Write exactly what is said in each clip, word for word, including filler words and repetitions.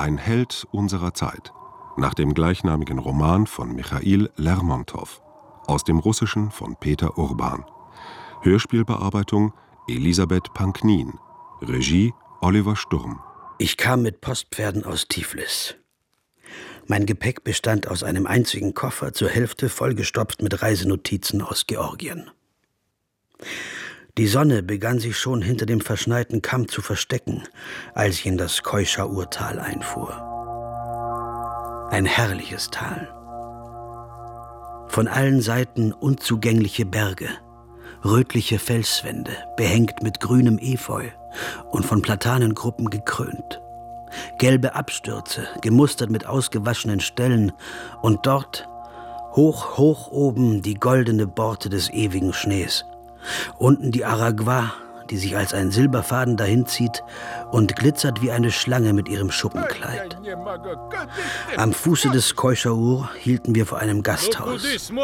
Ein Held unserer Zeit, nach dem gleichnamigen Roman von Michail Lermontow, aus dem Russischen von Peter Urban. Hörspielbearbeitung Elisabeth Panknin, Regie Oliver Sturm. Ich kam mit Postpferden aus Tiflis. Mein Gepäck bestand aus einem einzigen Koffer, zur Hälfte vollgestopft mit Reisenotizen aus Georgien. Die Sonne begann sich schon hinter dem verschneiten Kamm zu verstecken, als ich in das Keuscha-Urtal einfuhr. Ein herrliches Tal. Von allen Seiten unzugängliche Berge, rötliche Felswände, behängt mit grünem Efeu und von Platanengruppen gekrönt. Gelbe Abstürze, gemustert mit ausgewaschenen Stellen, und dort, hoch, hoch oben, die goldene Borte des ewigen Schnees. Unten die Aragua, die sich als ein Silberfaden dahinzieht und glitzert wie eine Schlange mit ihrem Schuppenkleid. Am Fuße des Keuscha-Ur hielten wir vor einem Gasthaus.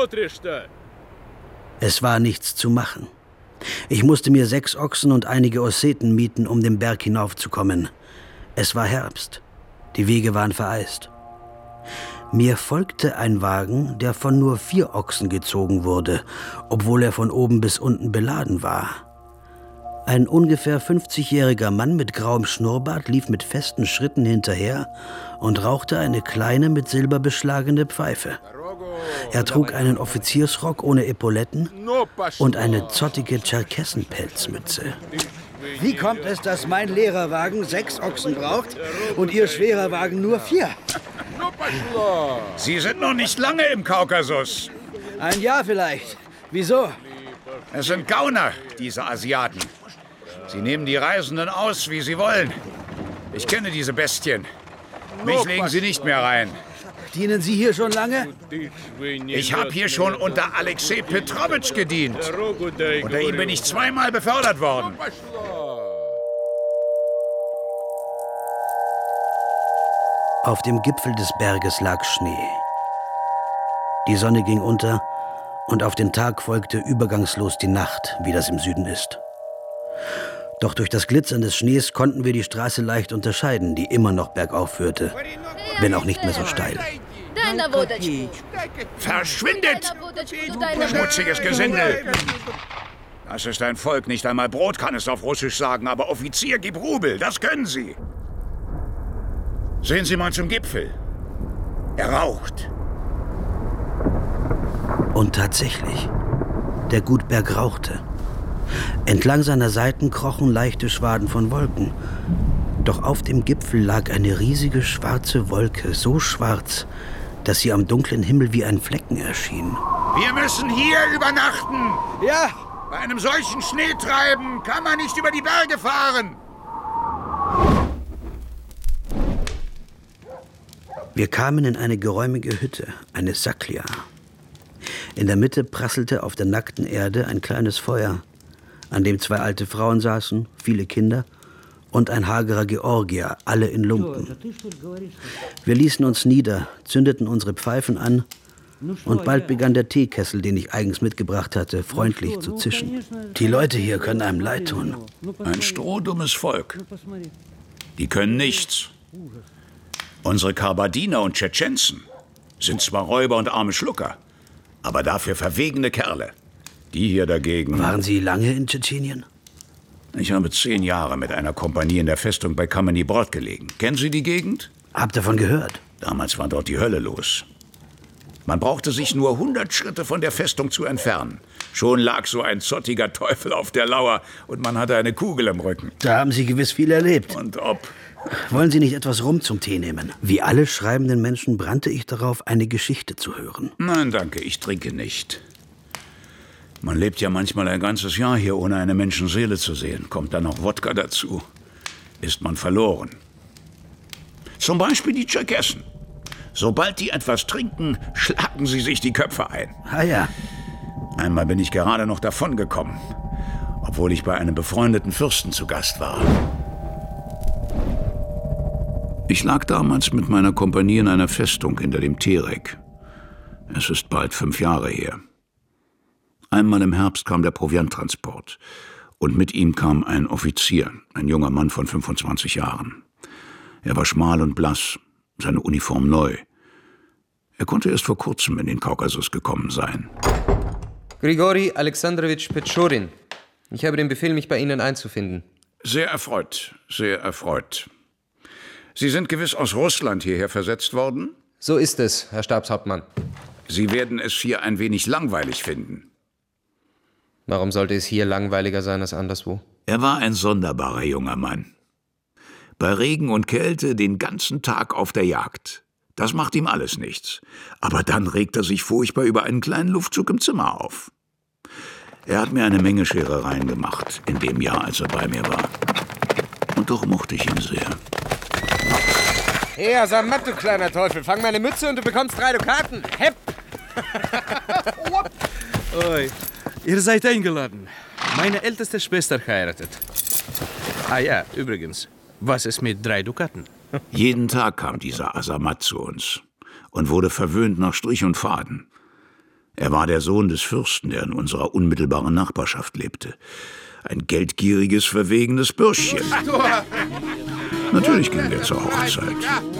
Es war nichts zu machen. Ich musste mir sechs Ochsen und einige Osseten mieten, um den Berg hinaufzukommen. Es war Herbst. Die Wege waren vereist. Mir folgte ein Wagen, der von nur vier Ochsen gezogen wurde, obwohl er von oben bis unten beladen war. Ein ungefähr fünfzigjähriger Mann mit grauem Schnurrbart lief mit festen Schritten hinterher und rauchte eine kleine, mit Silber beschlagene Pfeife. Er trug einen Offiziersrock ohne Epauletten und eine zottige Tscherkessenpelzmütze. Wie kommt es, dass mein leerer Wagen sechs Ochsen braucht und Ihr schwerer Wagen nur vier? Sie sind noch nicht lange im Kaukasus. Ein Jahr vielleicht. Wieso? Es sind Gauner, diese Asiaten. Sie nehmen die Reisenden aus, wie sie wollen. Ich kenne diese Bestien. Mich legen sie nicht mehr rein. Dienen Sie hier schon lange? Ich habe hier schon unter Alexei Petrowitsch gedient. Unter ihm bin ich zweimal befördert worden. Auf dem Gipfel des Berges lag Schnee. Die Sonne ging unter und auf den Tag folgte übergangslos die Nacht, wie das im Süden ist. Doch durch das Glitzern des Schnees konnten wir die Straße leicht unterscheiden, die immer noch bergauf führte, wenn auch nicht mehr so steil. Verschwindet! Schmutziges Gesindel! Das ist ein Volk, nicht einmal Brot kann es auf Russisch sagen, aber Offizier, gib Rubel, das können sie. Sehen Sie mal zum Gipfel. Er raucht. Und tatsächlich, der Gutberg rauchte. Entlang seiner Seiten krochen leichte Schwaden von Wolken. Doch auf dem Gipfel lag eine riesige schwarze Wolke, so schwarz, dass sie am dunklen Himmel wie ein Flecken erschien. Wir müssen hier übernachten. Ja. Bei einem solchen Schneetreiben kann man nicht über die Berge fahren. Wir kamen in eine geräumige Hütte, eine Saklia. In der Mitte prasselte auf der nackten Erde ein kleines Feuer, an dem zwei alte Frauen saßen, viele Kinder und ein hagerer Georgier, alle in Lumpen. Wir ließen uns nieder, zündeten unsere Pfeifen an und bald begann der Teekessel, den ich eigens mitgebracht hatte, freundlich zu zischen. Die Leute hier können einem leid tun. Ein strohdummes Volk. Die können nichts. Unsere Kabardiner und Tschetschenzen sind zwar Räuber und arme Schlucker, aber dafür verwegene Kerle. Die hier dagegen... Waren Sie lange in Tschetschenien? Ich habe zehn Jahre mit einer Kompanie in der Festung bei Kameny Brod gelegen. Kennen Sie die Gegend? Hab davon gehört. Damals war dort die Hölle los. Man brauchte sich nur hundert Schritte von der Festung zu entfernen. Schon lag so ein zottiger Teufel auf der Lauer und man hatte eine Kugel im Rücken. Da haben Sie gewiss viel erlebt. Und ob... Wollen Sie nicht etwas Rum zum Tee nehmen? Wie alle schreibenden Menschen brannte ich darauf, eine Geschichte zu hören. Nein, danke, ich trinke nicht. Man lebt ja manchmal ein ganzes Jahr hier, ohne eine Menschenseele zu sehen. Kommt dann noch Wodka dazu, ist man verloren. Zum Beispiel die Tscherkessen. Sobald die etwas trinken, schlagen sie sich die Köpfe ein. Ah ja. Einmal bin ich gerade noch davongekommen, obwohl ich bei einem befreundeten Fürsten zu Gast war. Ich lag damals mit meiner Kompanie in einer Festung hinter dem Terek. Es ist bald fünf Jahre her. Einmal im Herbst kam der Provianttransport und mit ihm kam ein Offizier, ein junger Mann von fünfundzwanzig Jahren. Er war schmal und blass, seine Uniform neu. Er konnte erst vor kurzem in den Kaukasus gekommen sein. Grigori Alexandrowitsch Petschorin. Ich habe den Befehl, mich bei Ihnen einzufinden. Sehr erfreut, sehr erfreut. Sie sind gewiss aus Russland hierher versetzt worden? So ist es, Herr Stabshauptmann. Sie werden es hier ein wenig langweilig finden. Warum sollte es hier langweiliger sein als anderswo? Er war ein sonderbarer junger Mann. Bei Regen und Kälte den ganzen Tag auf der Jagd. Das macht ihm alles nichts. Aber dann regt er sich furchtbar über einen kleinen Luftzug im Zimmer auf. Er hat mir eine Menge Scherereien gemacht, in dem Jahr, als er bei mir war. Und doch mochte ich ihn sehr. Hey, Asamat, du kleiner Teufel, fang meine Mütze und du bekommst drei Dukaten. Hepp! Oi, ihr seid eingeladen. Meine älteste Schwester heiratet. Ah ja, übrigens, was ist mit drei Dukaten? Jeden Tag kam dieser Asamat zu uns und wurde verwöhnt nach Strich und Faden. Er war der Sohn des Fürsten, der in unserer unmittelbaren Nachbarschaft lebte. Ein geldgieriges, verwegenes Bürschchen. Natürlich ging er zur Hochzeit.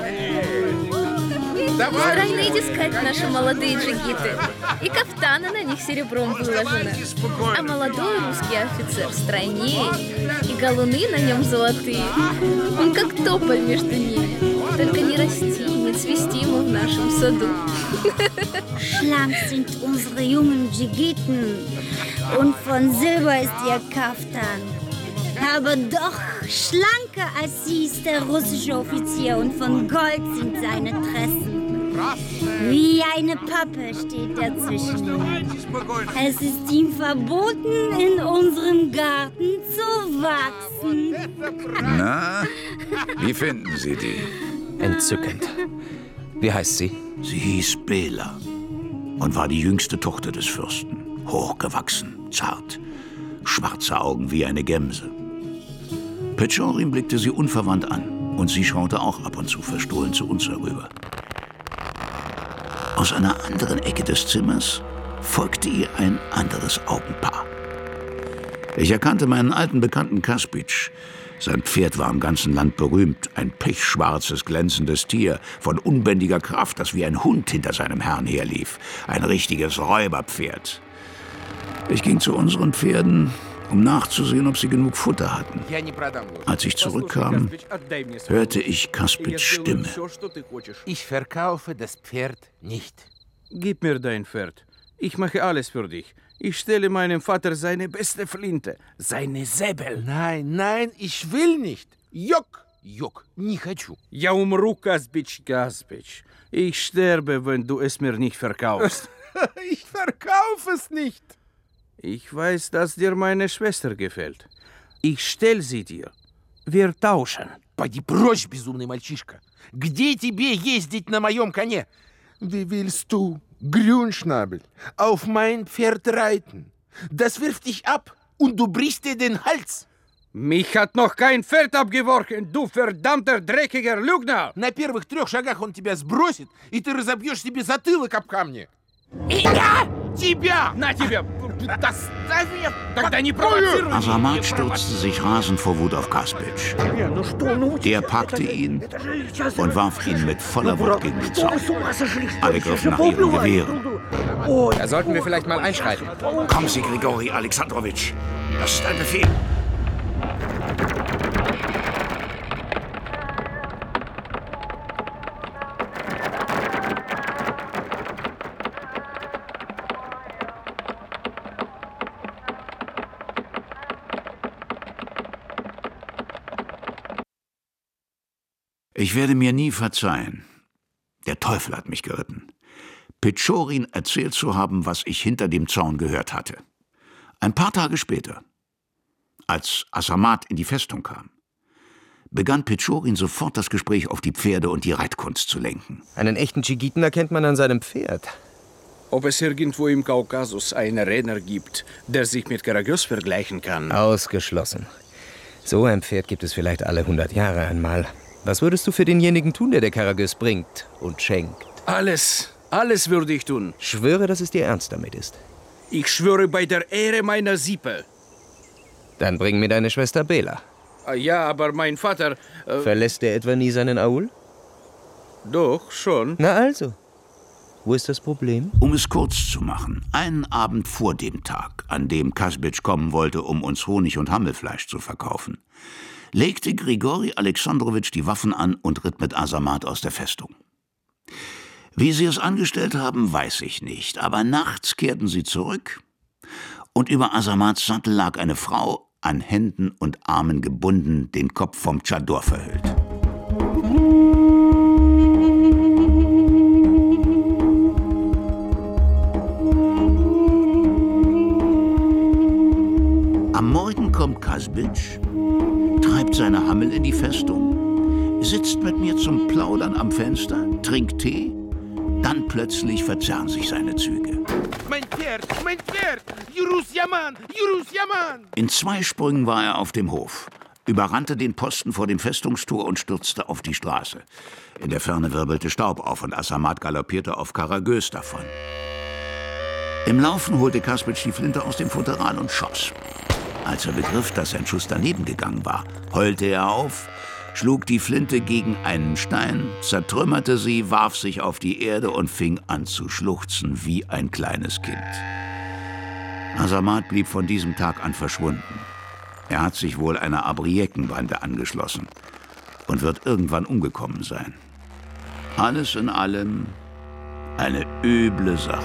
Странно искать наши молодые джигиты. И кафтаны на них серебром выложены. А молодой русский офицер стройнее, и галуны на нем золотые. Он как тополь между ними. Только не расти, не цвести ему в нашем саду. Schlank sind unsere jungen Dschigiten und von Silber ist ihr Kaftan. Aber doch schlanker als sie ist der russische Offizier und von Gold sind seine Tressen. Wie eine Pappe steht er zwischen ihnen. Es ist ihm verboten, in unserem Garten zu wachsen. Na, wie finden Sie die? Entzückend. Wie heißt sie? Sie hieß Bela und war die jüngste Tochter des Fürsten. Hochgewachsen, zart, schwarze Augen wie eine Gemse. Petschorin blickte sie unverwandt an und sie schaute auch ab und zu verstohlen zu uns herüber. Aus einer anderen Ecke des Zimmers folgte ihr ein anderes Augenpaar. Ich erkannte meinen alten Bekannten Kaspitsch. Sein Pferd war im ganzen Land berühmt, ein pechschwarzes, glänzendes Tier von unbändiger Kraft, das wie ein Hund hinter seinem Herrn herlief. Ein richtiges Räuberpferd. Ich ging zu unseren Pferden, um nachzusehen, ob sie genug Futter hatten. Als ich zurückkam, hörte ich Kaspitschs Stimme. Ich verkaufe das Pferd nicht. Gib mir dein Pferd. Ich mache alles für dich. Ich stelle meinem Vater seine beste Flinte, seine Säbel. Nein, nein, ich will nicht. Jok, jok, не хочу. Я умру, Kaspitsch, Kaspitsch. Ich sterbe, wenn du es mir nicht verkaufst. Ich verkaufe es nicht. Ich weiß, dass dir meine Schwester gefällt. Ich stell sie dir. Wir tauschen. Поди прочь, безумный мальчишка. Где тебе ездить на моем коне? Wie willst du, Grünschnabel, auf mein Pferd reiten? Das wirft dich ab und du brichst dir den Hals. Mich hat noch kein Pferd abgeworfen, du verdammter, dreckiger Lügner! На первых трех шагах он тебя сбросит, и ты разобьешь себе затылок об камни. И я тебя! Na, тебе! Das, das, тогда не провоцируй! Asamat stürzte sich rasend vor Wut auf Kaspitsch. Der packte ihn und warf ihn mit voller Wucht gegen den Zaun. Alle griffen nach ihren Gewehren. Da sollten wir vielleicht mal einschreiten. Kommen Sie, Grigori Alexandrowitsch. Das ist ein Befehl. Ich werde mir nie verzeihen. Der Teufel hat mich geritten. Petschorin erzählt zu haben, was ich hinter dem Zaun gehört hatte. Ein paar Tage später, als Asamat in die Festung kam, begann Petschorin sofort das Gespräch auf die Pferde und die Reitkunst zu lenken. Einen echten Dschigiten erkennt man an seinem Pferd. Ob es irgendwo im Kaukasus einen Renner gibt, der sich mit Karagöz vergleichen kann? Ausgeschlossen. So ein Pferd gibt es vielleicht alle hundert Jahre einmal. Was würdest du für denjenigen tun, der der Karagöz bringt und schenkt? Alles, alles würde ich tun. Schwöre, dass es dir ernst damit ist. Ich schwöre bei der Ehre meiner Sippe. Dann bring mir deine Schwester Bela. Ja, aber mein Vater... Äh, Verlässt er etwa nie seinen Aul? Doch, schon. Na also, wo ist das Problem? Um es kurz zu machen, einen Abend vor dem Tag, an dem Kasbitsch kommen wollte, um uns Honig und Hammelfleisch zu verkaufen, legte Grigori Alexandrowitsch die Waffen an und ritt mit Asamat aus der Festung. Wie sie es angestellt haben, weiß ich nicht, aber nachts kehrten sie zurück und über Asamats Sattel lag eine Frau, an Händen und Armen gebunden, den Kopf vom Tschador verhüllt. Am Morgen kommt Kasbitsch, treibt seine Hammel in die Festung, sitzt mit mir zum Plaudern am Fenster, trinkt Tee, dann plötzlich verzerren sich seine Züge. Mein Pferd, mein Pferd! Jurus Yaman, Jurus Yaman! In zwei Sprüngen war er auf dem Hof, überrannte den Posten vor dem Festungstor und stürzte auf die Straße. In der Ferne wirbelte Staub auf und Asamat galoppierte auf Karagös davon. Im Laufen holte Kasbitsch die Flinte aus dem Futteral und schoss. Als er begriff, dass sein Schuss daneben gegangen war, heulte er auf, schlug die Flinte gegen einen Stein, zertrümmerte sie, warf sich auf die Erde und fing an zu schluchzen wie ein kleines Kind. Asamat blieb von diesem Tag an verschwunden. Er hat sich wohl einer Abriekenbande angeschlossen und wird irgendwann umgekommen sein. Alles in allem eine üble Sache.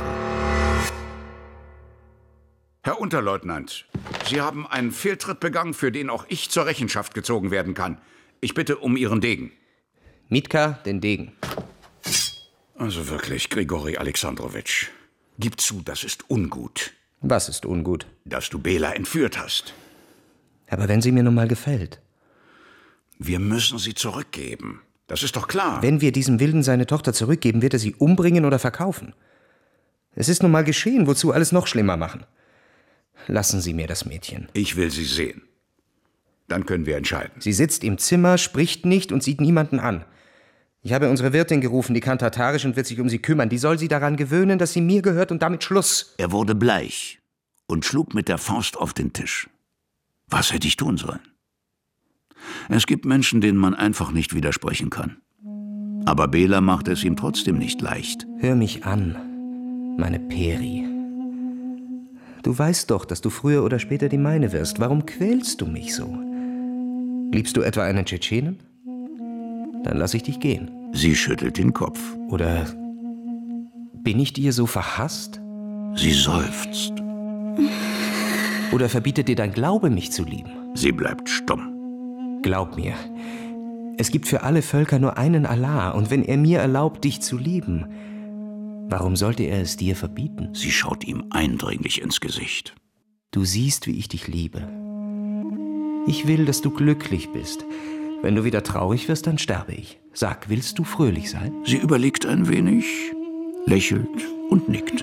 Herr Unterleutnant, Sie haben einen Fehltritt begangen, für den auch ich zur Rechenschaft gezogen werden kann. Ich bitte um Ihren Degen. Mitka, den Degen. Also wirklich, Grigori Alexandrowitsch, gib zu, das ist ungut. Was ist ungut? Dass du Bela entführt hast. Aber wenn sie mir nun mal gefällt. Wir müssen sie zurückgeben. Das ist doch klar. Wenn wir diesem Wilden seine Tochter zurückgeben, wird er sie umbringen oder verkaufen. Es ist nun mal geschehen, wozu alles noch schlimmer machen. Lassen Sie mir das Mädchen. Ich will sie sehen. Dann können wir entscheiden. Sie sitzt im Zimmer, spricht nicht und sieht niemanden an. Ich habe unsere Wirtin gerufen, die kann Tatarisch und wird sich um sie kümmern. Die soll sie daran gewöhnen, dass sie mir gehört und damit Schluss. Er wurde bleich und schlug mit der Faust auf den Tisch. Was hätte ich tun sollen? Es gibt Menschen, denen man einfach nicht widersprechen kann. Aber Bela macht es ihm trotzdem nicht leicht. Hör mich an, meine Peri. Du weißt doch, dass du früher oder später die meine wirst. Warum quälst du mich so? Liebst du etwa einen Tschetschenen? Dann lass ich dich gehen. Sie schüttelt den Kopf. Oder bin ich dir so verhasst? Sie seufzt. Oder verbietet dir dein Glaube, mich zu lieben? Sie bleibt stumm. Glaub mir, es gibt für alle Völker nur einen Allah, und wenn er mir erlaubt, dich zu lieben, warum sollte er es dir verbieten? Sie schaut ihm eindringlich ins Gesicht. Du siehst, wie ich dich liebe. Ich will, dass du glücklich bist. Wenn du wieder traurig wirst, dann sterbe ich. Sag, willst du fröhlich sein? Sie überlegt ein wenig, lächelt und nickt.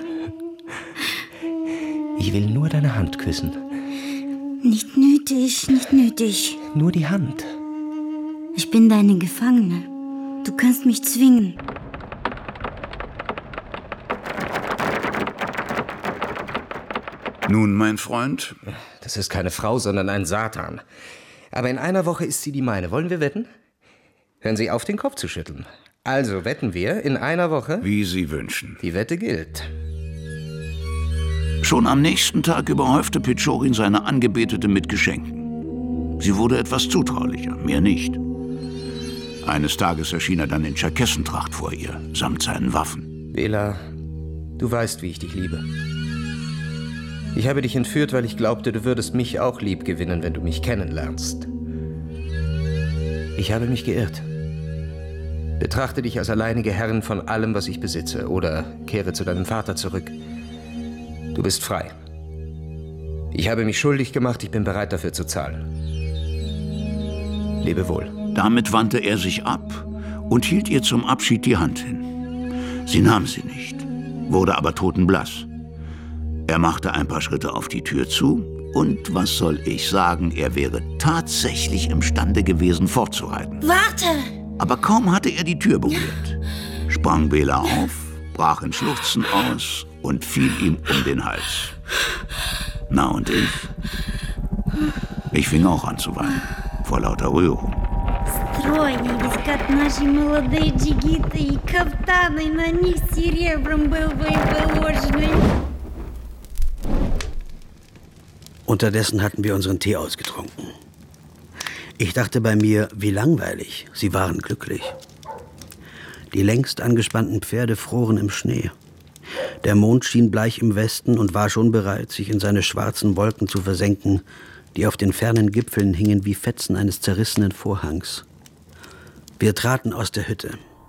Ich will nur deine Hand küssen. Nicht nötig, nicht nötig. Nur die Hand. Ich bin deine Gefangene. Du kannst mich zwingen. Nun, mein Freund? Das ist keine Frau, sondern ein Satan. Aber in einer Woche ist sie die meine. Wollen wir wetten? Hören Sie auf, den Kopf zu schütteln. Also wetten wir in einer Woche? Wie Sie wünschen. Die Wette gilt. Schon am nächsten Tag überhäufte Petschorin seine Angebetete mit Geschenken. Sie wurde etwas zutraulicher, mehr nicht. Eines Tages erschien er dann in Tscherkessentracht vor ihr, samt seinen Waffen. Bela, du weißt, wie ich dich liebe. Ich habe dich entführt, weil ich glaubte, du würdest mich auch lieb gewinnen, wenn du mich kennenlernst. Ich habe mich geirrt. Betrachte dich als alleinige Herrin von allem, was ich besitze, oder kehre zu deinem Vater zurück. Du bist frei. Ich habe mich schuldig gemacht, ich bin bereit dafür zu zahlen. Lebe wohl. Damit wandte er sich ab und hielt ihr zum Abschied die Hand hin. Sie nahm sie nicht, wurde aber totenblass. Er machte ein paar Schritte auf die Tür zu und, was soll ich sagen, er wäre tatsächlich imstande gewesen, fortzureiten. Warte! Aber kaum hatte er die Tür berührt, sprang Bela auf, brach in Schluchzen aus und fiel ihm um den Hals. Na und ich? Ich fing auch an zu weinen. vor lauter Rührung. Стройный, ведь как наши молодые джигиты, и кафтаны на них серебром был бы положены. Unterdessen hatten wir unseren Tee ausgetrunken. Ich dachte bei mir, wie langweilig. Sie waren glücklich. Die längst angespannten Pferde froren im Schnee. Der Mond schien bleich im Westen und war schon bereit, sich in seine schwarzen Wolken zu versenken, die auf den fernen Gipfeln hingen wie Fetzen eines zerrissenen Vorhangs. Wir traten aus der Hütte.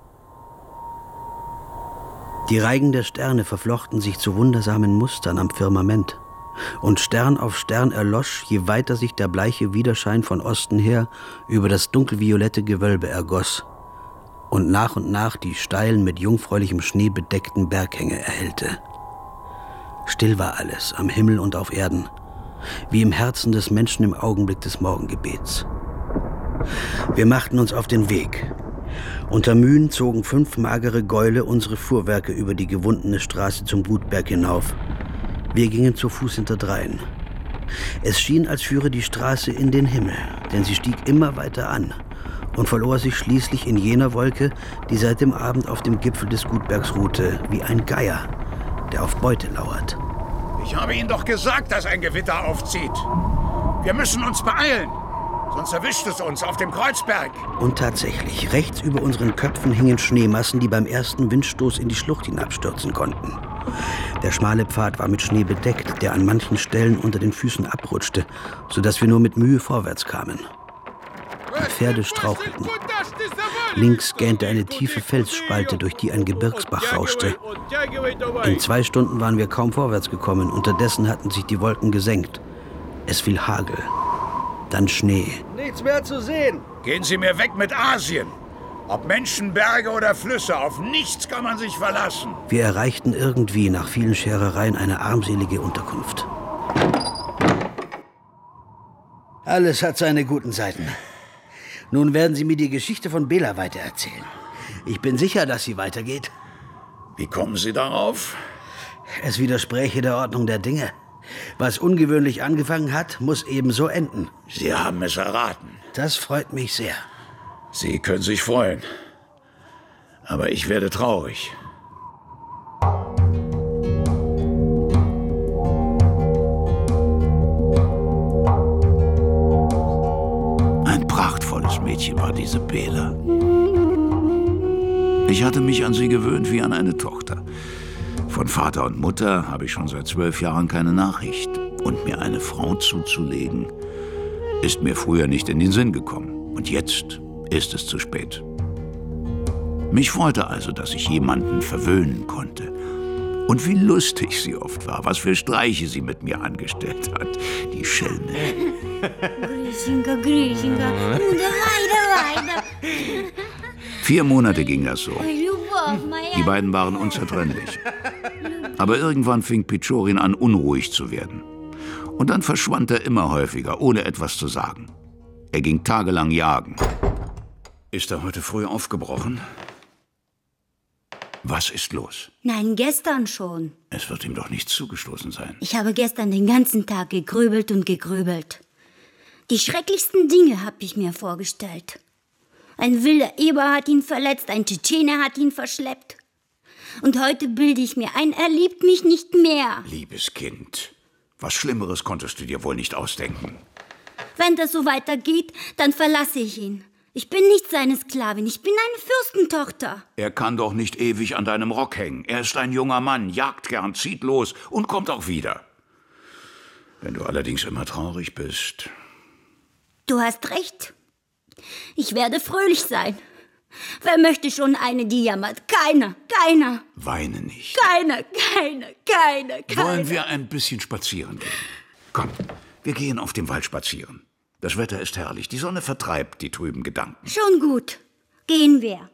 Die Reigen der Sterne verflochten sich zu wundersamen Mustern am Firmament. Und Stern auf Stern erlosch, je weiter sich der bleiche Widerschein von Osten her über das dunkelviolette Gewölbe ergoss und nach und nach die steilen, mit jungfräulichem Schnee bedeckten Berghänge erhellte. Still war alles, am Himmel und auf Erden, wie im Herzen des Menschen im Augenblick des Morgengebets. Wir machten uns auf den Weg. Unter Mühen zogen fünf magere Gäule unsere Fuhrwerke über die gewundene Straße zum Gutberg hinauf. Wir gingen zu Fuß hinterdrein. Es schien, als führe die Straße in den Himmel, denn sie stieg immer weiter an und verlor sich schließlich in jener Wolke, die seit dem Abend auf dem Gipfel des Gutbergs ruhte, wie ein Geier, der auf Beute lauert. Ich habe Ihnen doch gesagt, dass ein Gewitter aufzieht. Wir müssen uns beeilen, sonst erwischt es uns auf dem Kreuzberg. Und tatsächlich, rechts über unseren Köpfen hingen Schneemassen, die beim ersten Windstoß in die Schlucht hinabstürzen konnten. Der schmale Pfad war mit Schnee bedeckt, der an manchen Stellen unter den Füßen abrutschte, sodass wir nur mit Mühe vorwärts kamen. Die Pferde strauchelten. Links gähnte eine tiefe Felsspalte, durch die ein Gebirgsbach rauschte. In zwei Stunden waren wir kaum vorwärts gekommen. Unterdessen hatten sich die Wolken gesenkt. Es fiel Hagel, dann Schnee. Nichts mehr zu sehen. Gehen Sie mir weg mit Asien. Ob Menschen, Berge oder Flüsse, auf nichts kann man sich verlassen. Wir erreichten irgendwie nach vielen Scherereien eine armselige Unterkunft. Alles hat seine guten Seiten. Nun werden Sie mir die Geschichte von Bela weitererzählen. Ich bin sicher, dass sie weitergeht. Wie kommen Sie darauf? Es widerspräche der Ordnung der Dinge. Was ungewöhnlich angefangen hat, muss ebenso enden. Sie haben es erraten. Das freut mich sehr. Sie können sich freuen. Aber ich werde traurig. Ein prachtvolles Mädchen war diese Bela. Ich hatte mich an sie gewöhnt wie an eine Tochter. Von Vater und Mutter habe ich schon seit zwölf Jahren keine Nachricht. Und mir eine Frau zuzulegen, ist mir früher nicht in den Sinn gekommen. Und jetzt ist es zu spät. Mich freute also, dass ich jemanden verwöhnen konnte. Und wie lustig sie oft war, was für Streiche sie mit mir angestellt hat, die Schelme. Гришенька, Гришенька, ну давай, давай, давай. Vier Monate ging das so. Любовь моя. Die beiden waren unzertrennlich. Aber irgendwann fing Pichorin an, unruhig zu werden. Und dann verschwand er immer häufiger, ohne etwas zu sagen. Er ging tagelang jagen. Ist er heute früh aufgebrochen? Was ist los? Nein, gestern schon. Es wird ihm doch nicht zugestoßen sein. Ich habe gestern den ganzen Tag gegrübelt und gegrübelt. Die schrecklichsten Dinge habe ich mir vorgestellt. Ein wilder Eber hat ihn verletzt, ein Tschetschener hat ihn verschleppt. Und heute bilde ich mir ein, er liebt mich nicht mehr. Liebes Kind, was Schlimmeres konntest du dir wohl nicht ausdenken. Wenn das so weitergeht, dann verlasse ich ihn. Ich bin nicht seine Sklavin, ich bin eine Fürstentochter. Er kann doch nicht ewig an deinem Rock hängen. Er ist ein junger Mann, jagt gern, zieht los und kommt auch wieder. Wenn du allerdings immer traurig bist. Du hast recht. Ich werde fröhlich sein. Wer möchte schon eine, die jammert? Keiner, keiner. Weine nicht. Keiner, keiner, keiner, keiner. Wollen wir ein bisschen spazieren gehen? Komm, wir gehen auf dem Wald spazieren. Das Wetter ist herrlich. Die Sonne vertreibt die trüben Gedanken. Schon gut. Gehen wir.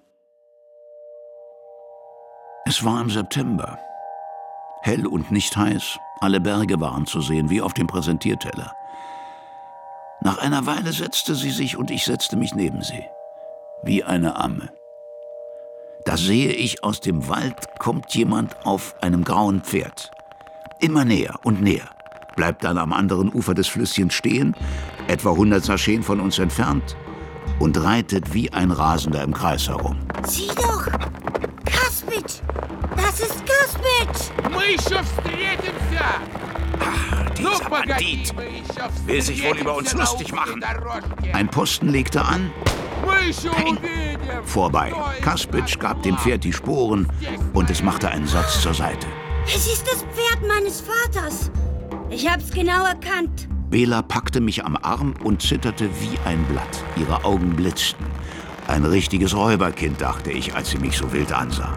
Es war im September. Hell und nicht heiß. Alle Berge waren zu sehen, wie auf dem Präsentierteller. Nach einer Weile setzte sie sich und ich setzte mich neben sie. Wie eine Amme. Da sehe ich, aus dem Wald kommt jemand auf einem grauen Pferd. Immer näher und näher. Bleibt dann am anderen Ufer des Flüsschens stehen, etwa hundert Saschen von uns entfernt, und reitet wie ein Rasender im Kreis herum. Sieh doch! Kaspic! Das ist Kaspic! Ach, dieser Bandit will sich wohl über uns lustig machen. Ein Posten legte an. Peng! Vorbei. Kaspic gab dem Pferd die Sporen und es machte einen Satz zur Seite. Es ist das Pferd meines Vaters. Ich hab's genau erkannt. Bela packte mich am Arm und zitterte wie ein Blatt. Ihre Augen blitzten. Ein richtiges Räuberkind, dachte ich, als sie mich so wild ansah.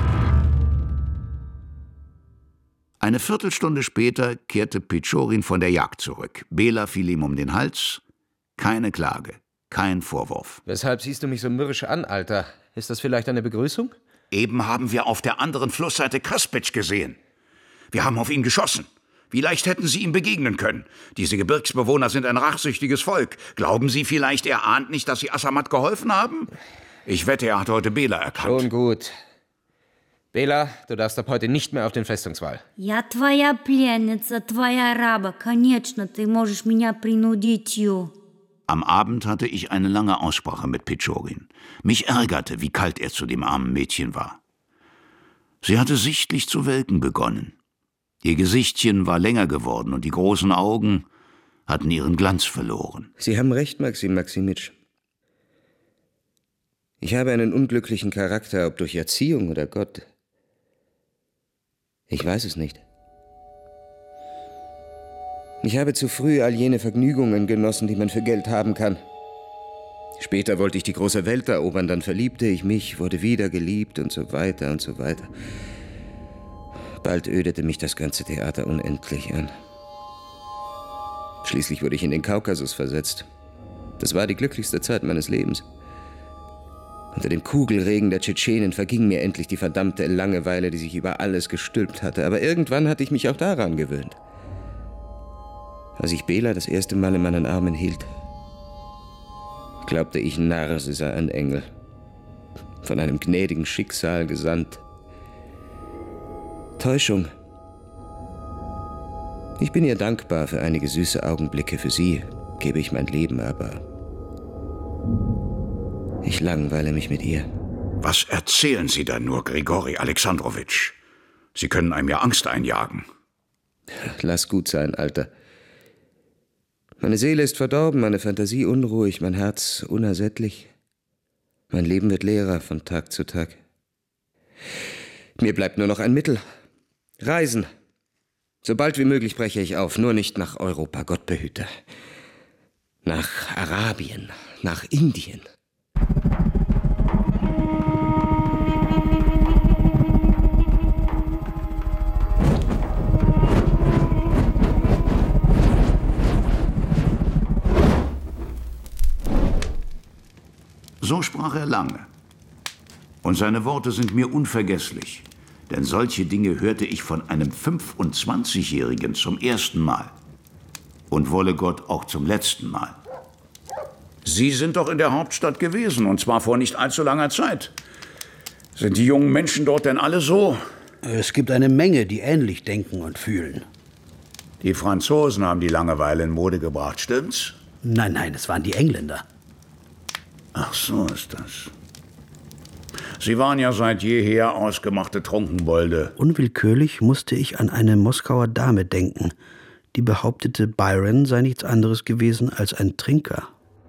Eine Viertelstunde später kehrte Pichorin von der Jagd zurück. Bela fiel ihm um den Hals. Keine Klage, kein Vorwurf. Weshalb siehst du mich so mürrisch an, Alter? Ist das vielleicht eine Begrüßung? Eben haben wir auf der anderen Flussseite Kaspic gesehen. Wir haben auf ihn geschossen. Wie leicht hätten Sie ihm begegnen können? Diese Gebirgsbewohner sind ein rachsüchtiges Volk. Glauben Sie vielleicht, er ahnt nicht, dass Sie Asamat geholfen haben? Ich wette, er hat heute Bela erkannt. Schon gut. Bela, du darfst ab heute nicht mehr auf den Festungswall. Я твоя пленница, твоя раба. Конечно, ты можешь меня принудить, Ю. Am Abend hatte ich eine lange Aussprache mit Pichorin. Mich ärgerte, wie kalt er zu dem armen Mädchen war. Sie hatte sichtlich zu welken begonnen. Ihr Gesichtchen war länger geworden und die großen Augen hatten ihren Glanz verloren. Sie haben recht, Maxim Maximitsch. Ich habe einen unglücklichen Charakter, ob durch Erziehung oder Gott. Ich weiß es nicht. Ich habe zu früh all jene Vergnügungen genossen, die man für Geld haben kann. Später wollte ich die große Welt erobern, dann verliebte ich mich, wurde wieder geliebt und so weiter und so weiter. Bald ödete mich das ganze Theater unendlich an. Schließlich wurde ich in den Kaukasus versetzt. Das war die glücklichste Zeit meines Lebens. Unter dem Kugelregen der Tschetschenen verging mir endlich die verdammte Langeweile, die sich über alles gestülpt hatte. Aber irgendwann hatte ich mich auch daran gewöhnt. Als ich Bela das erste Mal in meinen Armen hielt, glaubte ich, Narr, sie sei ein Engel, von einem gnädigen Schicksal gesandt. Täuschung. Ich bin ihr dankbar für einige süße Augenblicke. Für sie gebe ich mein Leben, aber ich langweile mich mit ihr. Was erzählen Sie da nur, Grigori Alexandrowitsch? Sie können einem ja Angst einjagen. Lass gut sein, Alter. Meine Seele ist verdorben, meine Fantasie unruhig, mein Herz unersättlich. Mein Leben wird leerer von Tag zu Tag. Mir bleibt nur noch ein Mittel. Reisen. So bald wie möglich breche ich auf, nur nicht nach Europa, Gott behüte. Nach Arabien, nach Indien. So sprach er lange. Und seine Worte sind mir unvergesslich. Denn solche Dinge hörte ich von einem fünfundzwanzigjährigen zum ersten Mal. Und wolle Gott auch zum letzten Mal. Sie sind doch in der Hauptstadt gewesen, und zwar vor nicht allzu langer Zeit. Sind die jungen Menschen dort denn alle so? Es gibt eine Menge, die ähnlich denken und fühlen. Die Franzosen haben die Langeweile in Mode gebracht, stimmt's? Nein, nein, es waren die Engländer. Ach, so ist das. Sie waren ja seit jeher ausgemachte Trunkenbolde. Unwillkürlich musste ich an eine Moskauer Dame denken, die behauptete, Byron sei nichts anderes gewesen als ein Trinker.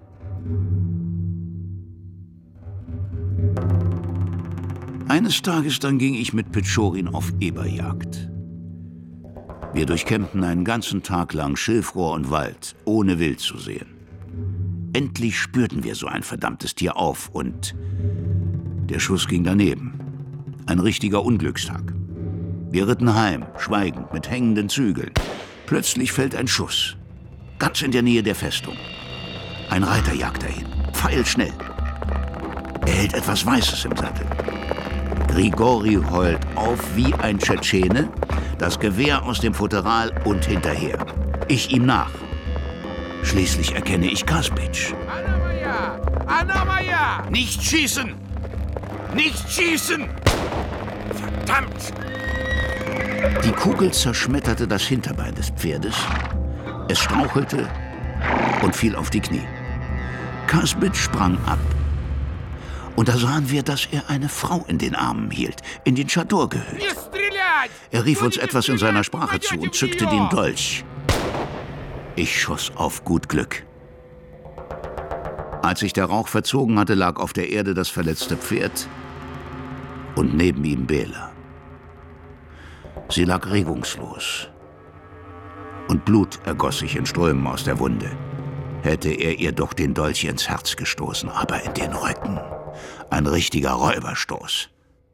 Eines Tages dann ging ich mit Pichorin auf Eberjagd. Wir durchkämmten einen ganzen Tag lang Schilfrohr und Wald, ohne Wild zu sehen. Endlich spürten wir so ein verdammtes Tier auf und der Schuss ging daneben. Ein richtiger Unglückstag. Wir ritten heim, schweigend, mit hängenden Zügeln. Plötzlich fällt ein Schuss. Ganz in der Nähe der Festung. Ein Reiter jagt dahin, pfeilschnell. Er hält etwas Weißes im Sattel. Grigori heult auf wie ein Tschetschene, das Gewehr aus dem Futteral und hinterher. Ich ihm nach. Schließlich erkenne ich Kaspic. Anna-Maja! Anna-Maja! Nicht schießen! Nicht schießen! Verdammt! Die Kugel zerschmetterte das Hinterbein des Pferdes. Es strauchelte und fiel auf die Knie. Kasbitsch sprang ab. Und da sahen wir, dass er eine Frau in den Armen hielt, in den Chador gehüllt. Er rief uns etwas in seiner Sprache zu und zückte den Dolch. Ich schoss auf gut Glück. Als sich der Rauch verzogen hatte, lag auf der Erde das verletzte Pferd und neben ihm Bela. Sie lag regungslos und Blut ergoss sich in Strömen aus der Wunde. Hätte er ihr doch den Dolch ins Herz gestoßen, aber in den Rücken. Ein richtiger Räuberstoß.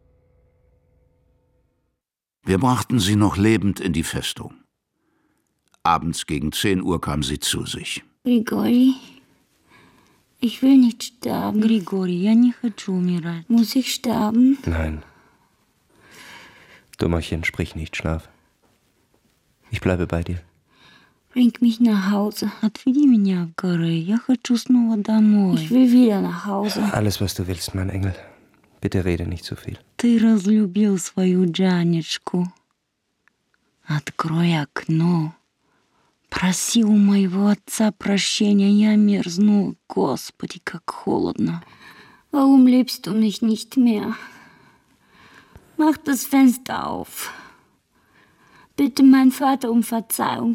Wir brachten sie noch lebend in die Festung. Abends gegen zehn Uhr kam sie zu sich. Grigori, ich will nicht sterben. Grigori, я не хочу умирать. Muss ich sterben? Nein. Dummerchen, sprich nicht, schlaf. Ich bleibe bei dir. Bring mich nach Hause. Отведи меня в горы. Я хочу снова домой. Ich will wieder nach Hause. Alles, was du willst, mein Engel. Bitte rede nicht so viel. Ты разлюбил свою Джанечку. Открой окно. Проси у моего отца прощения. Я мерзну. Господи, как холодно. Warum liebst du mich nicht mehr? Mach das Fenster auf. Bitte mein Vater um Verzeihung.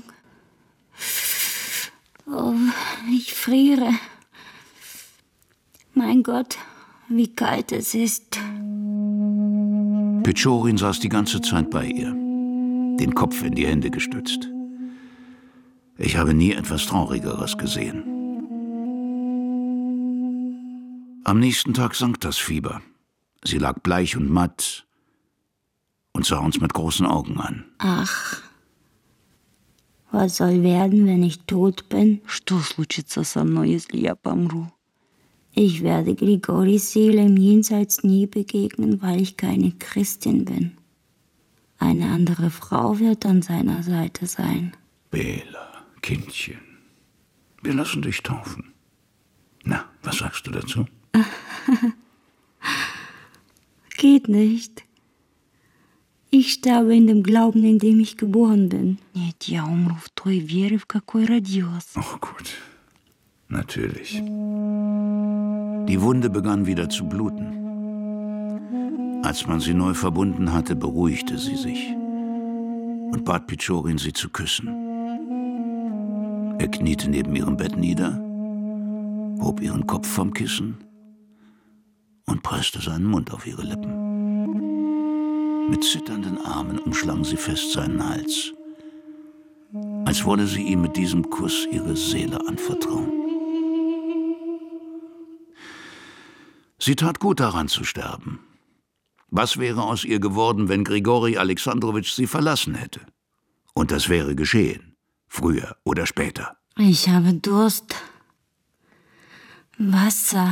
Oh, ich friere. Mein Gott, wie kalt es ist. Pechorin saß die ganze Zeit bei ihr, den Kopf in die Hände gestützt. Ich habe nie etwas Traurigeres gesehen. Am nächsten Tag sank das Fieber. Sie lag bleich und matt und sah uns mit großen Augen an. Ach, was soll werden, wenn ich tot bin? Что случится со мной, если я помру? Ich werde Grigoris Seele im Jenseits nie begegnen, weil ich keine Christin bin. Eine andere Frau wird an seiner Seite sein. Bela, Kindchen, wir lassen dich taufen. Na, was sagst du dazu? Geht nicht. Ich sterbe in dem Glauben, in dem ich geboren bin. Нет, я умру в той вере, в какой родилась. Oh gut, natürlich. Die Wunde begann wieder zu bluten. Als man sie neu verbunden hatte, beruhigte sie sich und bat Pechorin, sie zu küssen. Er kniete neben ihrem Bett nieder, hob ihren Kopf vom Kissen und presste seinen Mund auf ihre Lippen. Mit zitternden Armen umschlang sie fest seinen Hals, als wolle sie ihm mit diesem Kuss ihre Seele anvertrauen. Sie tat gut daran zu sterben. Was wäre aus ihr geworden, wenn Grigori Alexandrowitsch sie verlassen hätte? Und das wäre geschehen, früher oder später. Ich habe Durst. Wasser.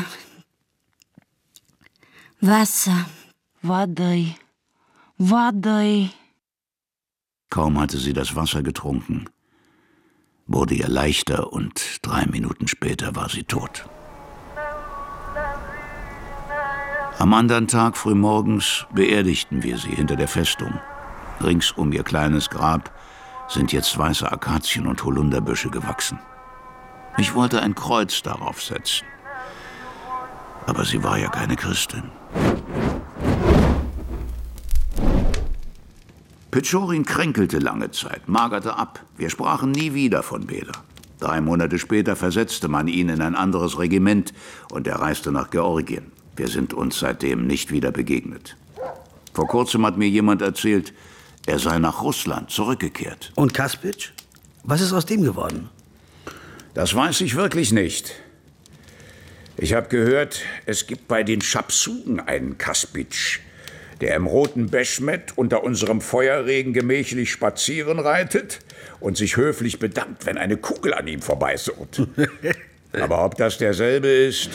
Wasser. Воды. Воды. Kaum hatte sie das Wasser getrunken, wurde ihr leichter und drei Minuten später war sie tot. Am anderen Tag frühmorgens beerdigten wir sie hinter der Festung. Rings um ihr kleines Grab sind jetzt weiße Akazien und Holunderbüsche gewachsen. Ich wollte ein Kreuz darauf setzen, aber sie war ja keine Christin. Pechorin kränkelte lange Zeit, magerte ab. Wir sprachen nie wieder von Bela. Drei Monate später versetzte man ihn in ein anderes Regiment und er reiste nach Georgien. Wir sind uns seitdem nicht wieder begegnet. Vor kurzem hat mir jemand erzählt, er sei nach Russland zurückgekehrt. Und Kasbitsch? Was ist aus dem geworden? Das weiß ich wirklich nicht. Ich habe gehört, es gibt bei den Schapsugen einen Kasbitsch, der im roten Beschmet unter unserem Feuerregen gemächlich spazieren reitet und sich höflich bedankt, wenn eine Kugel an ihm vorbeisurrt. Aber ob das derselbe ist?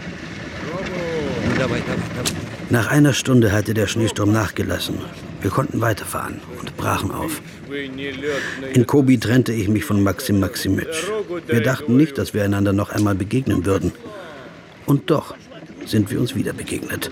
Nach einer Stunde hatte der Schneesturm nachgelassen. Wir konnten weiterfahren und brachen auf. In Kobi trennte ich mich von Maxim Maximitsch. Wir dachten nicht, dass wir einander noch einmal begegnen würden. Und doch sind wir uns wieder begegnet.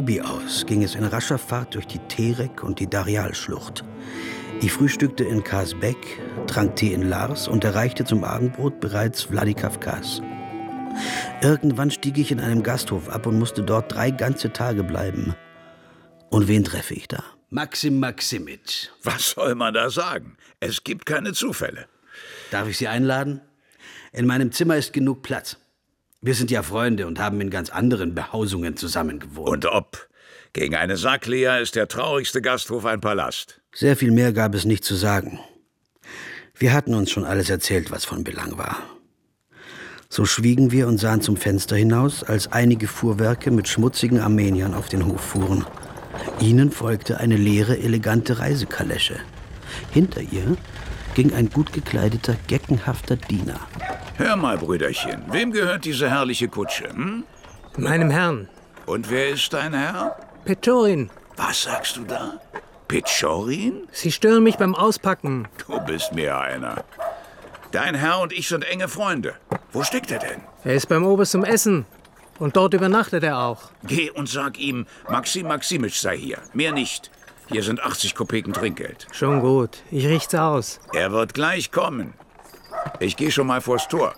Gabi aus ging es in rascher Fahrt durch die Terek und die Darialschlucht. Ich frühstückte in Kasbek, trank Tee in Lars und erreichte zum Abendbrot bereits Wladikawkas. Irgendwann stieg ich in einem Gasthof ab und musste dort drei ganze Tage bleiben. Und wen treffe ich da? Maxim Maximitsch. Was soll man da sagen? Es gibt keine Zufälle. Darf ich Sie einladen? In meinem Zimmer ist genug Platz. Wir sind ja Freunde und haben in ganz anderen Behausungen zusammengewohnt. Und ob? Gegen eine Sacklea ist der traurigste Gasthof ein Palast. Sehr viel mehr gab es nicht zu sagen. Wir hatten uns schon alles erzählt, was von Belang war. So schwiegen wir und sahen zum Fenster hinaus, als einige Fuhrwerke mit schmutzigen Armeniern auf den Hof fuhren. Ihnen folgte eine leere, elegante Reisekalesche. Hinter ihr ging ein gut gekleideter, geckenhafter Diener. Hör mal, Brüderchen, wem gehört diese herrliche Kutsche? Hm? Meinem Herrn. Und wer ist dein Herr? Pechorin. Was sagst du da? Pechorin? Sie stören mich beim Auspacken. Du bist mir einer. Dein Herr und ich sind enge Freunde. Wo steckt er denn? Er ist beim Oberst zum Essen. Und dort übernachtet er auch. Geh und sag ihm, Maxim Maximitsch sei hier. Mehr nicht. Hier sind achtzig Kopeken Trinkgeld. Schon gut. Ich richt's aus. Er wird gleich kommen. Ich gehe schon mal vors Tor.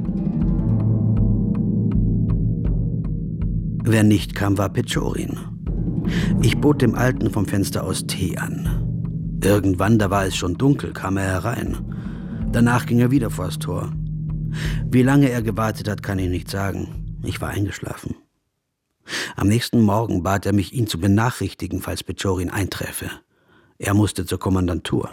Wer nicht kam, war Pechorin. Ich bot dem Alten vom Fenster aus Tee an. Irgendwann, da war es schon dunkel, kam er herein. Danach ging er wieder vors Tor. Wie lange er gewartet hat, kann ich nicht sagen. Ich war eingeschlafen. Am nächsten Morgen bat er mich, ihn zu benachrichtigen, falls Pechorin einträfe. Er musste zur Kommandantur.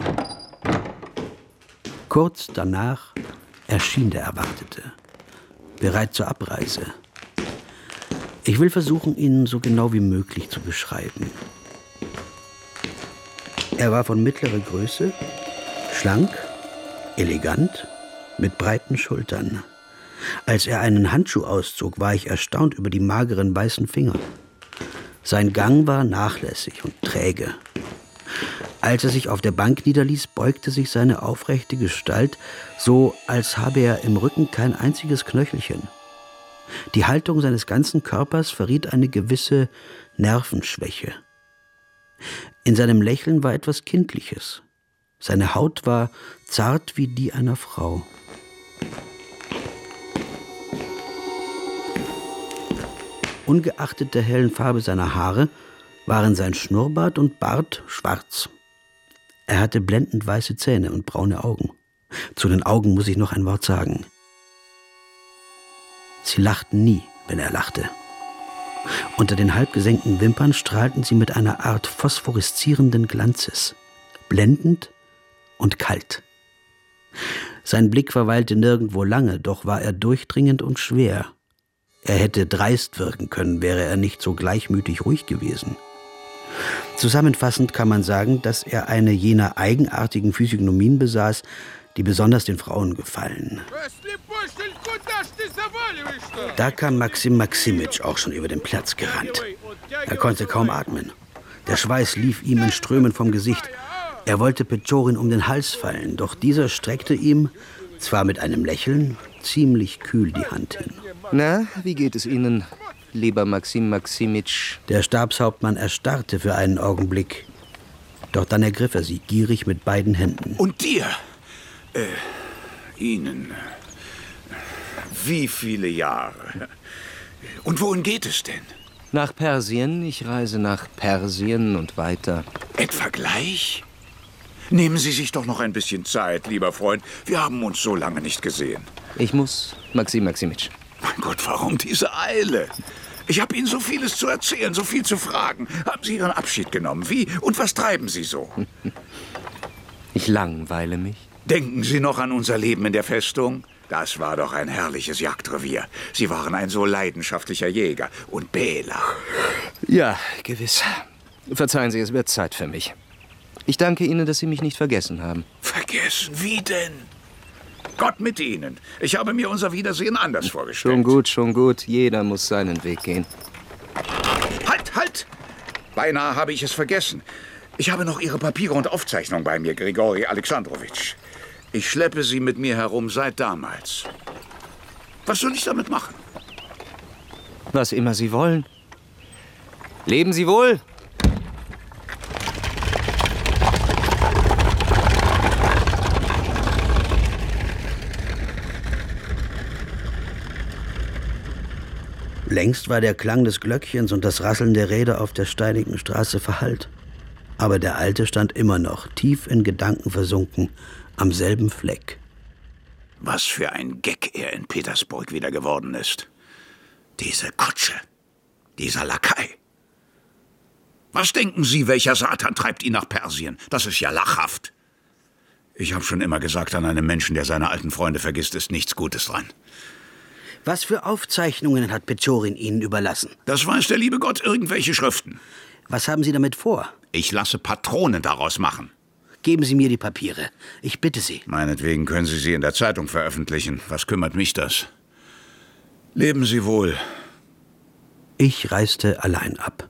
Kurz danach erschien der Erwartete, bereit zur Abreise. Ich will versuchen, ihn so genau wie möglich zu beschreiben. Er war von mittlerer Größe, schlank, elegant, mit breiten Schultern. Als er einen Handschuh auszog, war ich erstaunt über die mageren weißen Finger. Sein Gang war nachlässig und träge. Als er sich auf der Bank niederließ, beugte sich seine aufrechte Gestalt, so als habe er im Rücken kein einziges Knöchelchen. Die Haltung seines ganzen Körpers verriet eine gewisse Nervenschwäche. In seinem Lächeln war etwas Kindliches. Seine Haut war zart wie die einer Frau. Ungeachtet der hellen Farbe seiner Haare waren sein Schnurrbart und Bart schwarz. Er hatte blendend weiße Zähne und braune Augen. Zu den Augen muss ich noch ein Wort sagen. Sie lachten nie, wenn er lachte. Unter den halb gesenkten Wimpern strahlten sie mit einer Art phosphoreszierenden Glanzes, blendend und kalt. Sein Blick verweilte nirgendwo lange, doch war er durchdringend und schwer. Er hätte dreist wirken können, wäre er nicht so gleichmütig ruhig gewesen. Zusammenfassend kann man sagen, dass er eine jener eigenartigen Physiognomien besaß, die besonders den Frauen gefallen. Da kam Maxim Maximitsch auch schon über den Platz gerannt. Er konnte kaum atmen. Der Schweiß lief ihm in Strömen vom Gesicht. Er wollte Pechorin um den Hals fallen, doch dieser streckte ihm, zwar mit einem Lächeln, ziemlich kühl die Hand hin. Na, wie geht es Ihnen, lieber Maxim Maximitsch? Der Stabshauptmann erstarrte für einen Augenblick. Doch dann ergriff er sie gierig mit beiden Händen. Und dir? Äh, Ihnen? Wie viele Jahre? Und wohin geht es denn? Nach Persien. Ich reise nach Persien und weiter. Etwa gleich? Nehmen Sie sich doch noch ein bisschen Zeit, lieber Freund. Wir haben uns so lange nicht gesehen. Ich muss, Maxim Maximitsch. Mein Gott, warum diese Eile? Ich habe Ihnen so vieles zu erzählen, so viel zu fragen. Haben Sie Ihren Abschied genommen? Wie und was treiben Sie so? Ich langweile mich. Denken Sie noch an unser Leben in der Festung? Das war doch ein herrliches Jagdrevier. Sie waren ein so leidenschaftlicher Jäger. Und Bela. Ja, gewiss. Verzeihen Sie, es wird Zeit für mich. Ich danke Ihnen, dass Sie mich nicht vergessen haben. Vergessen? Wie denn? Gott mit Ihnen. Ich habe mir unser Wiedersehen anders vorgestellt. Schon gut, schon gut. Jeder muss seinen Weg gehen. Halt, halt! Beinahe habe ich es vergessen. Ich habe noch Ihre Papiere und Aufzeichnungen bei mir, Grigori Alexandrowitsch. Ich schleppe sie mit mir herum seit damals. Was soll ich damit machen? Was immer Sie wollen. Leben Sie wohl? Längst war der Klang des Glöckchens und das Rasseln der Räder auf der steinigen Straße verhallt. Aber der Alte stand immer noch, tief in Gedanken versunken, am selben Fleck. Was für ein Geck er in Petersburg wieder geworden ist. Diese Kutsche, dieser Lakai. Was denken Sie, welcher Satan treibt ihn nach Persien? Das ist ja lachhaft. Ich habe schon immer gesagt, an einem Menschen, der seine alten Freunde vergisst, ist nichts Gutes dran. Was für Aufzeichnungen hat Pechorin Ihnen überlassen? Das weiß der liebe Gott, irgendwelche Schriften. Was haben Sie damit vor? Ich lasse Patronen daraus machen. Geben Sie mir die Papiere. Ich bitte Sie. Meinetwegen können Sie sie in der Zeitung veröffentlichen. Was kümmert mich das? Leben Sie wohl. Ich reiste allein ab.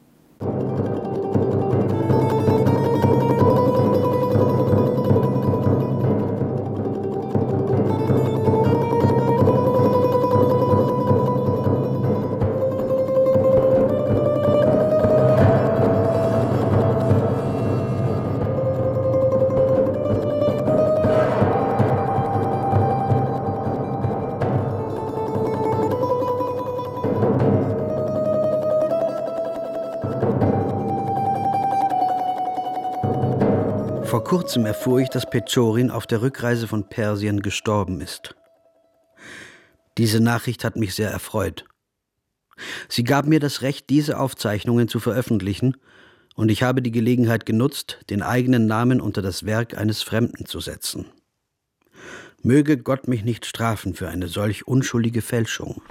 Vor kurzem erfuhr ich, dass Pechorin auf der Rückreise von Persien gestorben ist. Diese Nachricht hat mich sehr erfreut. Sie gab mir das Recht, diese Aufzeichnungen zu veröffentlichen, und ich habe die Gelegenheit genutzt, den eigenen Namen unter das Werk eines Fremden zu setzen. Möge Gott mich nicht strafen für eine solch unschuldige Fälschung.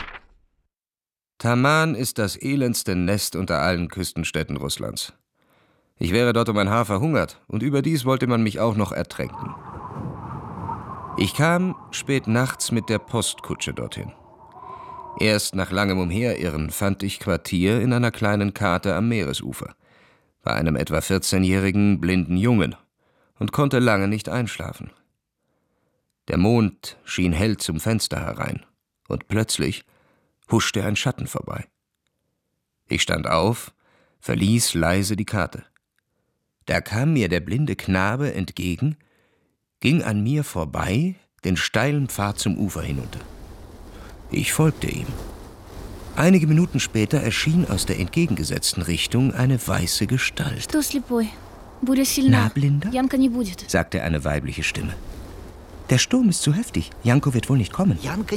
Taman ist das elendste Nest unter allen Küstenstädten Russlands. Ich wäre dort um ein Haar verhungert, und überdies wollte man mich auch noch ertränken. Ich kam spät nachts mit der Postkutsche dorthin. Erst nach langem Umherirren fand ich Quartier in einer kleinen Karte am Meeresufer, bei einem etwa vierzehnjährigen blinden Jungen, und konnte lange nicht einschlafen. Der Mond schien hell zum Fenster herein, und plötzlich huschte ein Schatten vorbei. Ich stand auf, verließ leise die Karte. Da kam mir der blinde Knabe entgegen, ging an mir vorbei, den steilen Pfad zum Ufer hinunter. Ich folgte ihm. Einige Minuten später erschien aus der entgegengesetzten Richtung eine weiße Gestalt. Na, Blinder? Sagte eine weibliche Stimme. Der Sturm ist zu heftig. Janko wird wohl nicht kommen.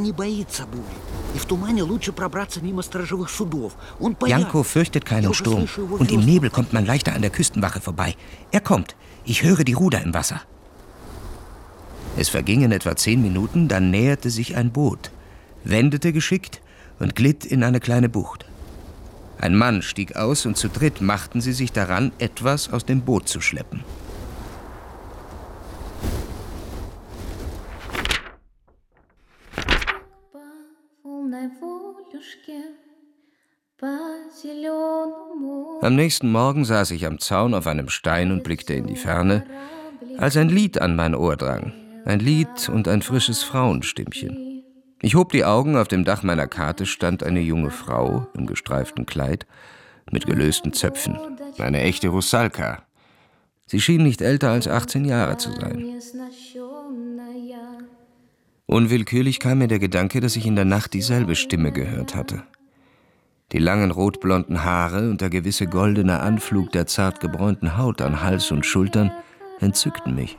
Janko fürchtet keinen Sturm. Und im Nebel kommt man leichter an der Küstenwache vorbei. Er kommt. Ich höre die Ruder im Wasser. Es vergingen etwa zehn Minuten, dann näherte sich ein Boot, wendete geschickt und glitt in eine kleine Bucht. Ein Mann stieg aus und zu dritt machten sie sich daran, etwas aus dem Boot zu schleppen. Am nächsten Morgen saß ich am Zaun auf einem Stein und blickte in die Ferne, als ein Lied an mein Ohr drang. Ein Lied und ein frisches Frauenstimmchen. Ich hob die Augen, auf dem Dach meiner Karte stand eine junge Frau im gestreiften Kleid mit gelösten Zöpfen. Eine echte Russalka. Sie schien nicht älter als achtzehn Jahre zu sein. Unwillkürlich kam mir der Gedanke, dass ich in der Nacht dieselbe Stimme gehört hatte. Die langen rotblonden Haare und der gewisse goldene Anflug der zart gebräunten Haut an Hals und Schultern entzückten mich.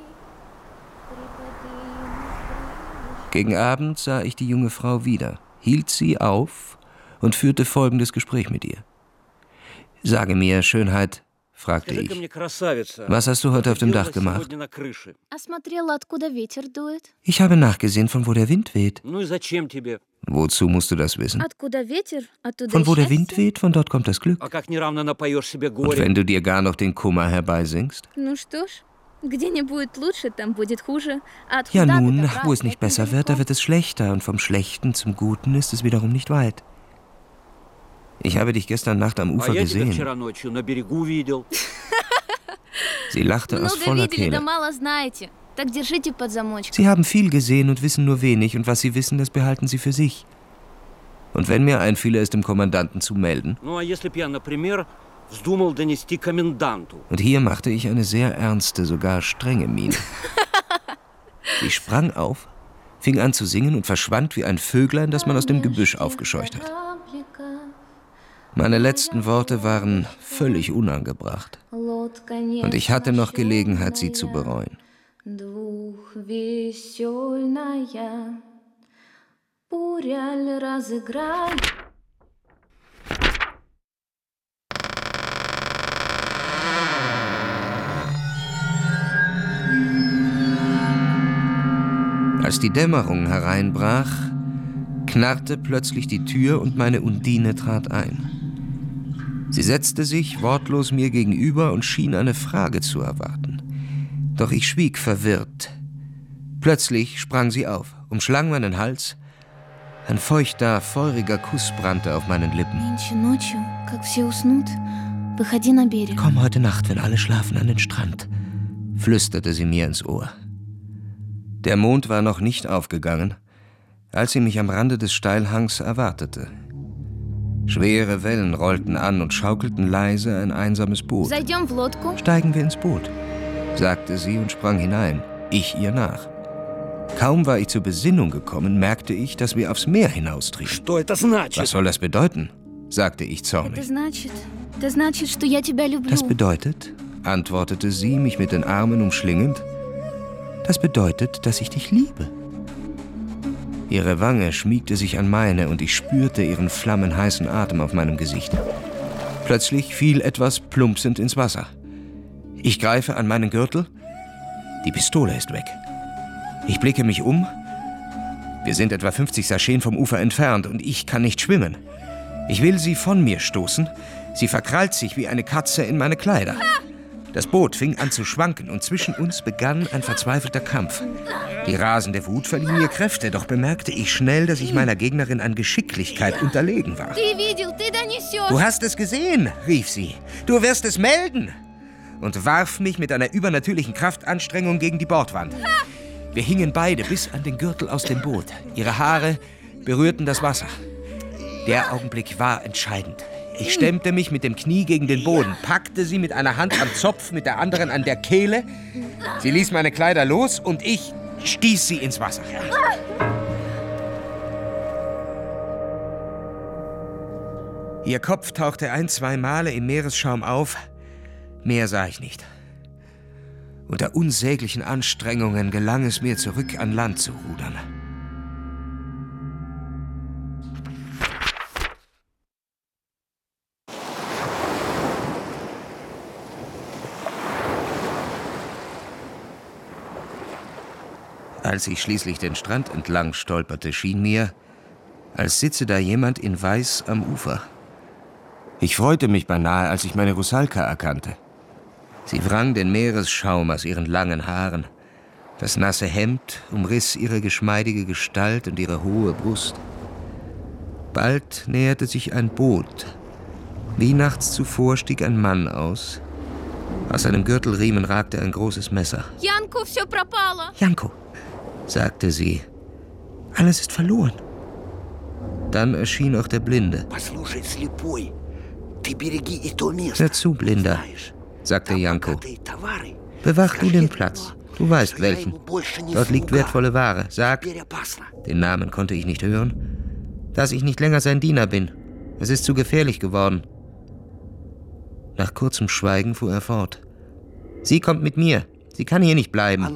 Gegen Abend sah ich die junge Frau wieder, hielt sie auf und führte folgendes Gespräch mit ihr. »Sage mir, Schönheit«, fragte ich, »was hast du heute auf dem Dach gemacht?« »Ich habe nachgesehen, von wo der Wind weht.« »Wozu musst du das wissen?« »Von wo der Wind weht, von dort kommt das Glück. Und wenn du dir gar noch den Kummer herbeisingst?« »Ja nun, wo es nicht besser wird, da wird es schlechter, und vom Schlechten zum Guten ist es wiederum nicht weit. Ich habe dich gestern Nacht am Ufer gesehen.« Sie lachte aus voller Kehle. »Sie haben viel gesehen und wissen nur wenig, und was Sie wissen, das behalten Sie für sich. Und wenn mir einfiele, es dem Kommandanten zu melden? Und hier machte ich eine sehr ernste, sogar strenge Miene. Sie sprang auf, fing an zu singen und verschwand wie ein Vöglein, das man aus dem Gebüsch aufgescheucht hat. Meine letzten Worte waren völlig unangebracht. Und ich hatte noch Gelegenheit, sie zu bereuen. Als die Dämmerung hereinbrach, knarrte plötzlich die Tür und meine Undine trat ein. Sie setzte sich wortlos mir gegenüber und schien eine Frage zu erwarten. Doch ich schwieg verwirrt. Plötzlich sprang sie auf, umschlang meinen Hals. Ein feuchter, feuriger Kuss brannte auf meinen Lippen. Komm heute Nacht, wenn alle schlafen, an den Strand, flüsterte sie mir ins Ohr. Der Mond war noch nicht aufgegangen, als sie mich am Rande des Steilhangs erwartete. Schwere Wellen rollten an und schaukelten leise ein einsames Boot. Steigen wir ins Boot, sagte sie und sprang hinein, ich ihr nach. Kaum war ich zur Besinnung gekommen, merkte ich, dass wir aufs Meer hinaustrieben. Was soll das bedeuten? Sagte ich zornig. Das bedeutet, antwortete sie, mich mit den Armen umschlingend, das bedeutet, dass ich dich liebe. Ihre Wange schmiegte sich an meine und ich spürte ihren flammenheißen Atem auf meinem Gesicht. Plötzlich fiel etwas plumpsend ins Wasser. Ich greife an meinen Gürtel. Die Pistole ist weg. Ich blicke mich um. Wir sind etwa fünfzig Sacheten vom Ufer entfernt und ich kann nicht schwimmen. Ich will sie von mir stoßen. Sie verkrallt sich wie eine Katze in meine Kleider. Das Boot fing an zu schwanken und zwischen uns begann ein verzweifelter Kampf. Die rasende Wut verlieh mir Kräfte, doch bemerkte ich schnell, dass ich meiner Gegnerin an Geschicklichkeit unterlegen war. Du hast es gesehen, rief sie. Du wirst es melden. Und warf mich mit einer übernatürlichen Kraftanstrengung gegen die Bordwand. Wir hingen beide bis an den Gürtel aus dem Boot. Ihre Haare berührten das Wasser. Der Augenblick war entscheidend. Ich stemmte mich mit dem Knie gegen den Boden, packte sie mit einer Hand am Zopf, mit der anderen an der Kehle. Sie ließ meine Kleider los und ich stieß sie ins Wasser. Ihr Kopf tauchte ein, zwei Male im Meeresschaum auf. Mehr sah ich nicht. Unter unsäglichen Anstrengungen gelang es mir, zurück an Land zu rudern. Als ich schließlich den Strand entlang stolperte, schien mir, als sitze da jemand in Weiß am Ufer. Ich freute mich beinahe, als ich meine Rusalka erkannte. Sie wrang den Meeresschaum aus ihren langen Haaren. Das nasse Hemd umriss ihre geschmeidige Gestalt und ihre hohe Brust. Bald näherte sich ein Boot. Wie nachts zuvor stieg ein Mann aus. Aus seinem Gürtelriemen ragte ein großes Messer. Janko, все пропало. Janko, sagte sie. Alles ist verloren. Dann erschien auch der Blinde. Hör zu, Blinder, sagte Janko. Bewach du den Platz. Du weißt welchen. Dort liegt wertvolle Ware. Sag, den Namen konnte ich nicht hören, dass ich nicht länger sein Diener bin. Es ist zu gefährlich geworden. Nach kurzem Schweigen fuhr er fort. Sie kommt mit mir. Sie kann hier nicht bleiben.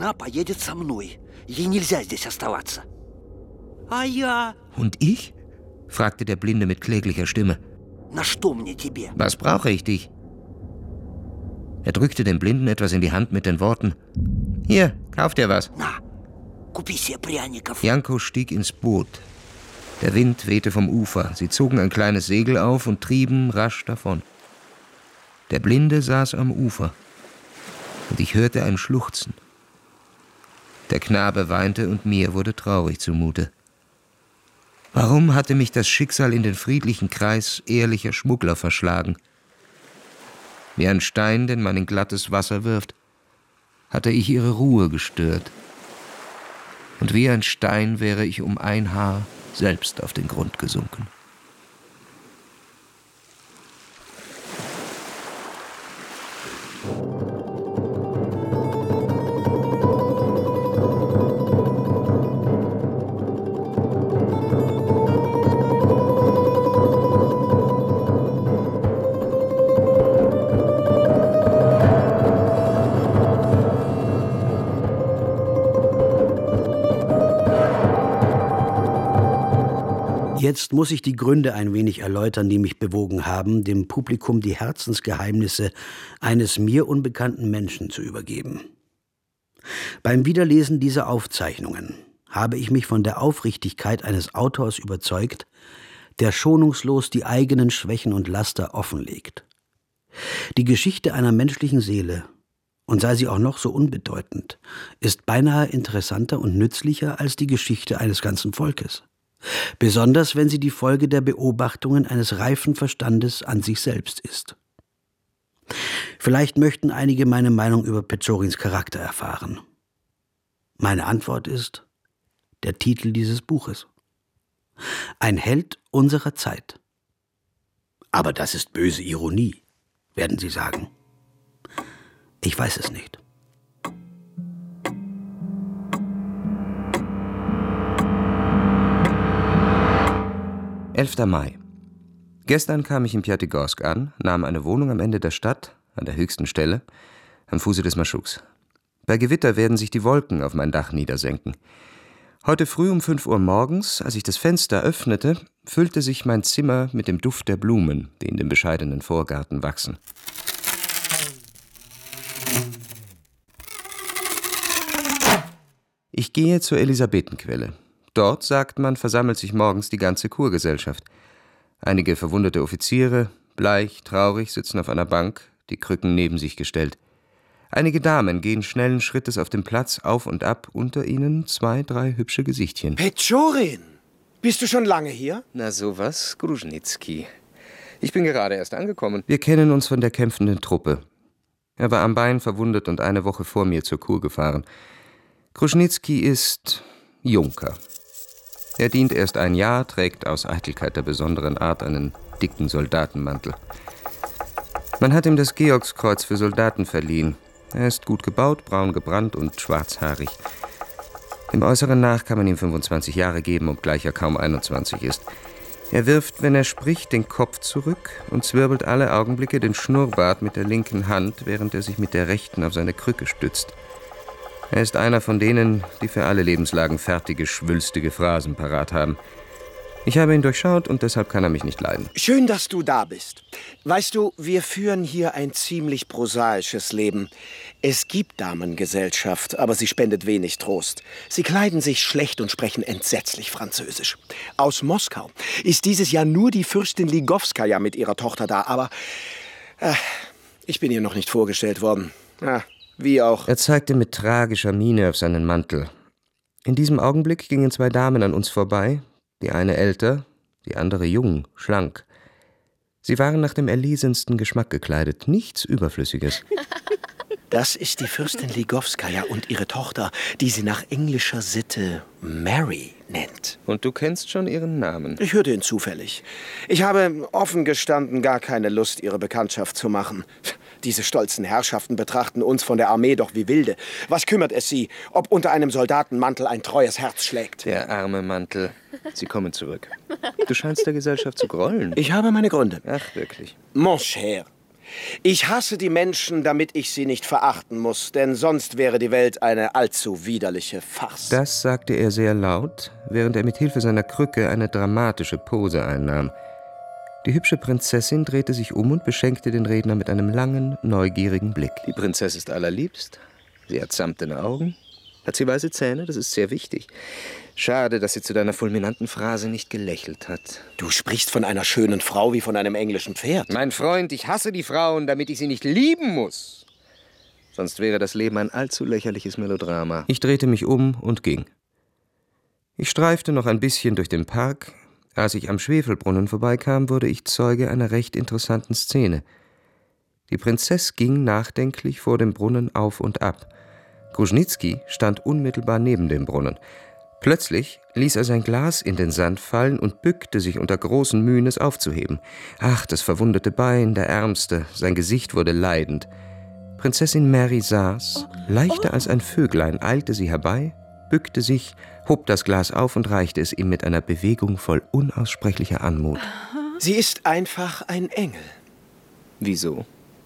Und ich? Fragte der Blinde mit kläglicher Stimme. Was brauche ich dich? Er drückte dem Blinden etwas in die Hand mit den Worten: Hier, kauf dir was. Janko stieg ins Boot. Der Wind wehte vom Ufer. Sie zogen ein kleines Segel auf und trieben rasch davon. Der Blinde saß am Ufer. Und ich hörte ein Schluchzen. Der Knabe weinte und mir wurde traurig zumute. Warum hatte mich das Schicksal in den friedlichen Kreis ehrlicher Schmuggler verschlagen? Wie ein Stein, den man in glattes Wasser wirft, hatte ich ihre Ruhe gestört. Und wie ein Stein wäre ich um ein Haar selbst auf den Grund gesunken. Jetzt muss ich die Gründe ein wenig erläutern, die mich bewogen haben, dem Publikum die Herzensgeheimnisse eines mir unbekannten Menschen zu übergeben. Beim Wiederlesen dieser Aufzeichnungen habe ich mich von der Aufrichtigkeit eines Autors überzeugt, der schonungslos die eigenen Schwächen und Laster offenlegt. Die Geschichte einer menschlichen Seele, und sei sie auch noch so unbedeutend, ist beinahe interessanter und nützlicher als die Geschichte eines ganzen Volkes. Besonders wenn sie die Folge der Beobachtungen eines reifen Verstandes an sich selbst ist. Vielleicht möchten einige meine Meinung über Pechorins Charakter erfahren. Meine Antwort ist der Titel dieses Buches. Ein Held unserer Zeit. Aber das ist böse Ironie, werden Sie sagen. Ich weiß es nicht. elfter Mai. Gestern kam ich in Pjatigorsk an, nahm eine Wohnung am Ende der Stadt, an der höchsten Stelle, am Fuße des Maschuks. Bei Gewitter werden sich die Wolken auf mein Dach niedersenken. Heute früh um fünf Uhr morgens, als ich das Fenster öffnete, füllte sich mein Zimmer mit dem Duft der Blumen, die in dem bescheidenen Vorgarten wachsen. Ich gehe zur Elisabetenquelle. Dort, sagt man, versammelt sich morgens die ganze Kurgesellschaft. Einige verwundete Offiziere, bleich, traurig, sitzen auf einer Bank, die Krücken neben sich gestellt. Einige Damen gehen schnellen Schrittes auf dem Platz auf und ab, unter ihnen zwei, drei hübsche Gesichtchen. Pechorin, bist du schon lange hier? Na sowas, Gruschnizki. Ich bin gerade erst angekommen. Wir kennen uns von der kämpfenden Truppe. Er war am Bein verwundet und eine Woche vor mir zur Kur gefahren. Gruschnizki ist Junker. Er dient erst ein Jahr, trägt aus Eitelkeit der besonderen Art einen dicken Soldatenmantel. Man hat ihm das Georgskreuz für Soldaten verliehen. Er ist gut gebaut, braun gebrannt und schwarzhaarig. Im Äußeren nach kann man ihm fünfundzwanzig Jahre geben, obgleich er kaum einundzwanzig ist. Er wirft, wenn er spricht, den Kopf zurück und zwirbelt alle Augenblicke den Schnurrbart mit der linken Hand, während er sich mit der rechten auf seine Krücke stützt. Er ist einer von denen, die für alle Lebenslagen fertige, schwülstige Phrasen parat haben. Ich habe ihn durchschaut und deshalb kann er mich nicht leiden. Schön, dass du da bist. Weißt du, wir führen hier ein ziemlich prosaisches Leben. Es gibt Damengesellschaft, aber sie spendet wenig Trost. Sie kleiden sich schlecht und sprechen entsetzlich Französisch. Aus Moskau ist dieses Jahr nur die Fürstin Ligowskaja mit ihrer Tochter da, aber äh, ich bin ihr noch nicht vorgestellt worden. Ah, wie auch. Er zeigte mit tragischer Miene auf seinen Mantel. In diesem Augenblick gingen zwei Damen an uns vorbei, die eine älter, die andere jung, schlank. Sie waren nach dem erlesensten Geschmack gekleidet, nichts Überflüssiges. Das ist die Fürstin Ligowskaja und ihre Tochter, die sie nach englischer Sitte Mary nennt. Und du kennst schon ihren Namen? Ich hörte ihn zufällig. Ich habe offen gestanden gar keine Lust, ihre Bekanntschaft zu machen. Diese stolzen Herrschaften betrachten uns von der Armee doch wie Wilde. Was kümmert es sie, ob unter einem Soldatenmantel ein treues Herz schlägt? Der arme Mantel. Sie kommen zurück. Du scheinst der Gesellschaft zu grollen. Ich habe meine Gründe. Ach, wirklich. Mon cher, ich hasse die Menschen, damit ich sie nicht verachten muss, denn sonst wäre die Welt eine allzu widerliche Farce. Das sagte er sehr laut, während er mit Hilfe seiner Krücke eine dramatische Pose einnahm. Die hübsche Prinzessin drehte sich um und beschenkte den Redner mit einem langen, neugierigen Blick. Die Prinzessin ist allerliebst. Sie hat samtene Augen. Hat sie weiße Zähne? Das ist sehr wichtig. Schade, dass sie zu deiner fulminanten Phrase nicht gelächelt hat. Du sprichst von einer schönen Frau wie von einem englischen Pferd. Mein Freund, ich hasse die Frauen, damit ich sie nicht lieben muss. Sonst wäre das Leben ein allzu lächerliches Melodrama. Ich drehte mich um und ging. Ich streifte noch ein bisschen durch den Park. Als ich am Schwefelbrunnen vorbeikam, wurde ich Zeuge einer recht interessanten Szene. Die Prinzessin ging nachdenklich vor dem Brunnen auf und ab. Gruschnizki stand unmittelbar neben dem Brunnen. Plötzlich ließ er sein Glas in den Sand fallen und bückte sich unter großen Mühen, es aufzuheben. Ach, das verwundete Bein, der Ärmste, sein Gesicht wurde leidend. Prinzessin Mary saß, leichter als ein Vöglein, eilte sie herbei, bückte sich, hob das Glas auf und reichte es ihm mit einer Bewegung voll unaussprechlicher Anmut. Sie ist einfach ein Engel. Wieso?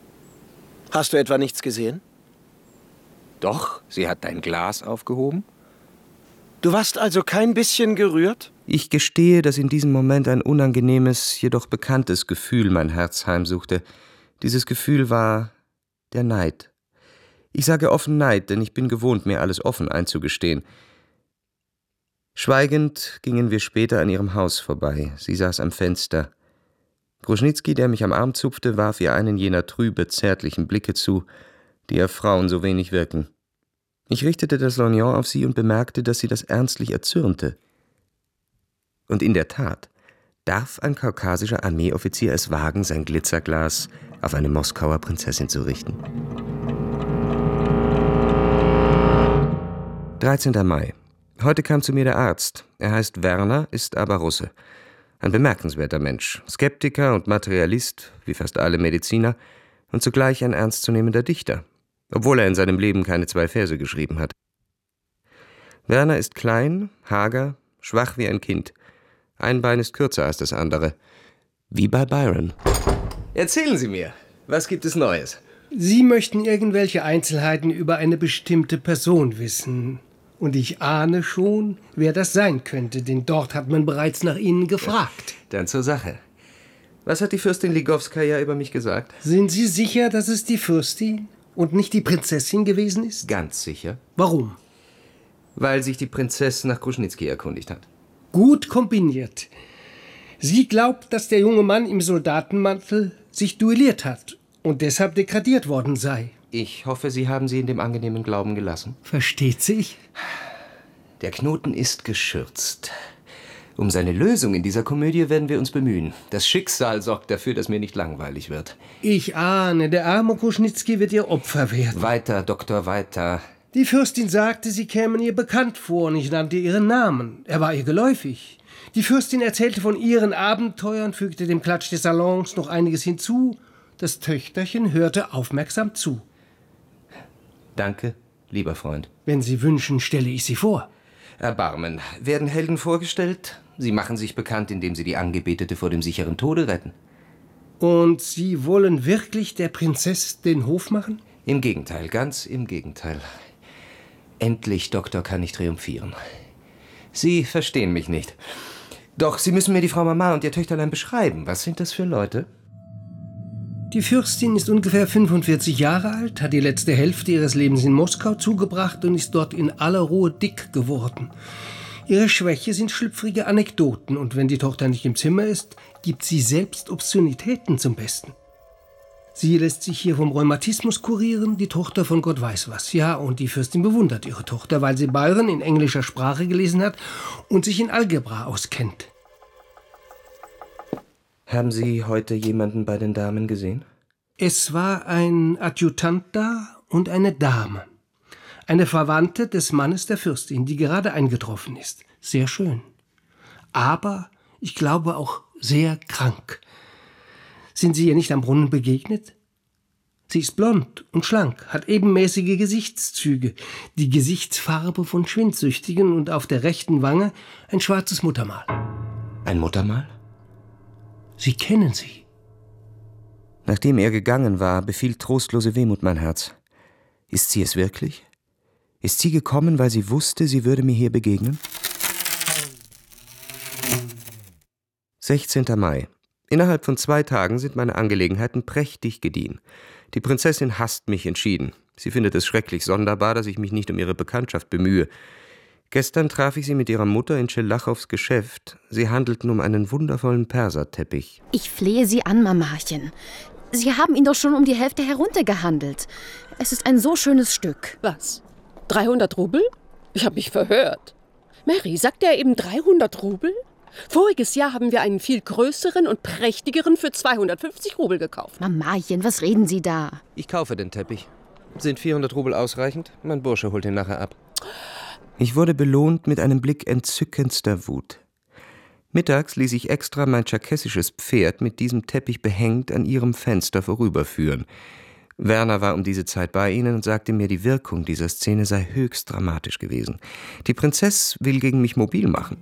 Hast du etwa nichts gesehen? Doch, sie hat dein Glas aufgehoben. Du warst also kein bisschen gerührt? Ich gestehe, dass in diesem Moment ein unangenehmes, jedoch bekanntes Gefühl mein Herz heimsuchte. Dieses Gefühl war der Neid. Ich sage offen Neid, denn ich bin gewohnt, mir alles offen einzugestehen. Schweigend gingen wir später an ihrem Haus vorbei. Sie saß am Fenster. Gruschnizki, der mich am Arm zupfte, warf ihr einen jener trübe, zärtlichen Blicke zu, die auf Frauen so wenig wirken. Ich richtete das Lorgnon auf sie und bemerkte, dass sie das ernstlich erzürnte. Und in der Tat, darf ein kaukasischer Armeeoffizier es wagen, sein Glitzerglas auf eine Moskauer Prinzessin zu richten? dreizehnter Mai. Heute kam zu mir der Arzt. Er heißt Werner, ist aber Russe. Ein bemerkenswerter Mensch, Skeptiker und Materialist, wie fast alle Mediziner, und zugleich ein ernstzunehmender Dichter, obwohl er in seinem Leben keine zwei Verse geschrieben hat. Werner ist klein, hager, schwach wie ein Kind. Ein Bein ist kürzer als das andere. Wie bei Byron. Erzählen Sie mir, was gibt es Neues? Sie möchten irgendwelche Einzelheiten über eine bestimmte Person wissen. Und ich ahne schon, wer das sein könnte, denn dort hat man bereits nach Ihnen gefragt. Dann zur Sache. Was hat die Fürstin Ligowskaja über mich gesagt? Sind Sie sicher, dass es die Fürstin und nicht die Prinzessin gewesen ist? Ganz sicher. Warum? Weil sich die Prinzessin nach Gruschnizki erkundigt hat. Gut kombiniert. Sie glaubt, dass der junge Mann im Soldatenmantel sich duelliert hat und deshalb degradiert worden sei. Ich hoffe, Sie haben sie in dem angenehmen Glauben gelassen. Versteht sich? Der Knoten ist geschürzt. Um seine Lösung in dieser Komödie werden wir uns bemühen. Das Schicksal sorgt dafür, dass mir nicht langweilig wird. Ich ahne, der arme Gruschnizki wird ihr Opfer werden. Weiter, Doktor, weiter. Die Fürstin sagte, sie kämen ihr bekannt vor und ich nannte ihren Namen. Er war ihr geläufig. Die Fürstin erzählte von ihren Abenteuern, fügte dem Klatsch des Salons noch einiges hinzu. Das Töchterchen hörte aufmerksam zu. Danke, lieber Freund. Wenn Sie wünschen, stelle ich Sie vor. Erbarmen. Werden Helden vorgestellt? Sie machen sich bekannt, indem sie die Angebetete vor dem sicheren Tode retten. Und Sie wollen wirklich der Prinzess den Hof machen? Im Gegenteil, ganz im Gegenteil. Endlich, Doktor, kann ich triumphieren. Sie verstehen mich nicht. Doch Sie müssen mir die Frau Mama und ihr Töchterlein beschreiben. Was sind das für Leute? Die Fürstin ist ungefähr fünfundvierzig Jahre alt, hat die letzte Hälfte ihres Lebens in Moskau zugebracht und ist dort in aller Ruhe dick geworden. Ihre Schwäche sind schlüpfrige Anekdoten und wenn die Tochter nicht im Zimmer ist, gibt sie selbst Obszönitäten zum Besten. Sie lässt sich hier vom Rheumatismus kurieren, die Tochter von Gott weiß was. Ja, und die Fürstin bewundert ihre Tochter, weil sie Byron in englischer Sprache gelesen hat und sich in Algebra auskennt. Haben Sie heute jemanden bei den Damen gesehen? Es war ein Adjutant da und eine Dame. Eine Verwandte des Mannes der Fürstin, die gerade eingetroffen ist. Sehr schön. Aber, ich glaube, auch sehr krank. Sind Sie ihr nicht am Brunnen begegnet? Sie ist blond und schlank, hat ebenmäßige Gesichtszüge, die Gesichtsfarbe von Schwindsüchtigen und auf der rechten Wange ein schwarzes Muttermal. Ein Muttermal? Sie kennen sie. Nachdem er gegangen war, befiel trostlose Wehmut mein Herz. Ist sie es wirklich? Ist sie gekommen, weil sie wusste, sie würde mir hier begegnen? sechzehnter Mai. Innerhalb von zwei Tagen sind meine Angelegenheiten prächtig gediehen. Die Prinzessin hasst mich entschieden. Sie findet es schrecklich sonderbar, dass ich mich nicht um ihre Bekanntschaft bemühe. Gestern traf ich sie mit ihrer Mutter in Schelachows Geschäft. Sie handelten um einen wundervollen Perserteppich. Ich flehe Sie an, Mamachen. Sie haben ihn doch schon um die Hälfte heruntergehandelt. Es ist ein so schönes Stück. Was? dreihundert Rubel? Ich habe mich verhört. Mary, sagt er eben dreihundert Rubel? Voriges Jahr haben wir einen viel größeren und prächtigeren für zweihundertfünfzig Rubel gekauft. Mamachen, was reden Sie da? Ich kaufe den Teppich. Sind vierhundert Rubel ausreichend? Mein Bursche holt ihn nachher ab. Ich wurde belohnt mit einem Blick entzückendster Wut. Mittags ließ ich extra mein tscherkessisches Pferd mit diesem Teppich behängt an ihrem Fenster vorüberführen. Werner war um diese Zeit bei ihnen und sagte mir, die Wirkung dieser Szene sei höchst dramatisch gewesen. Die Prinzess will gegen mich mobil machen.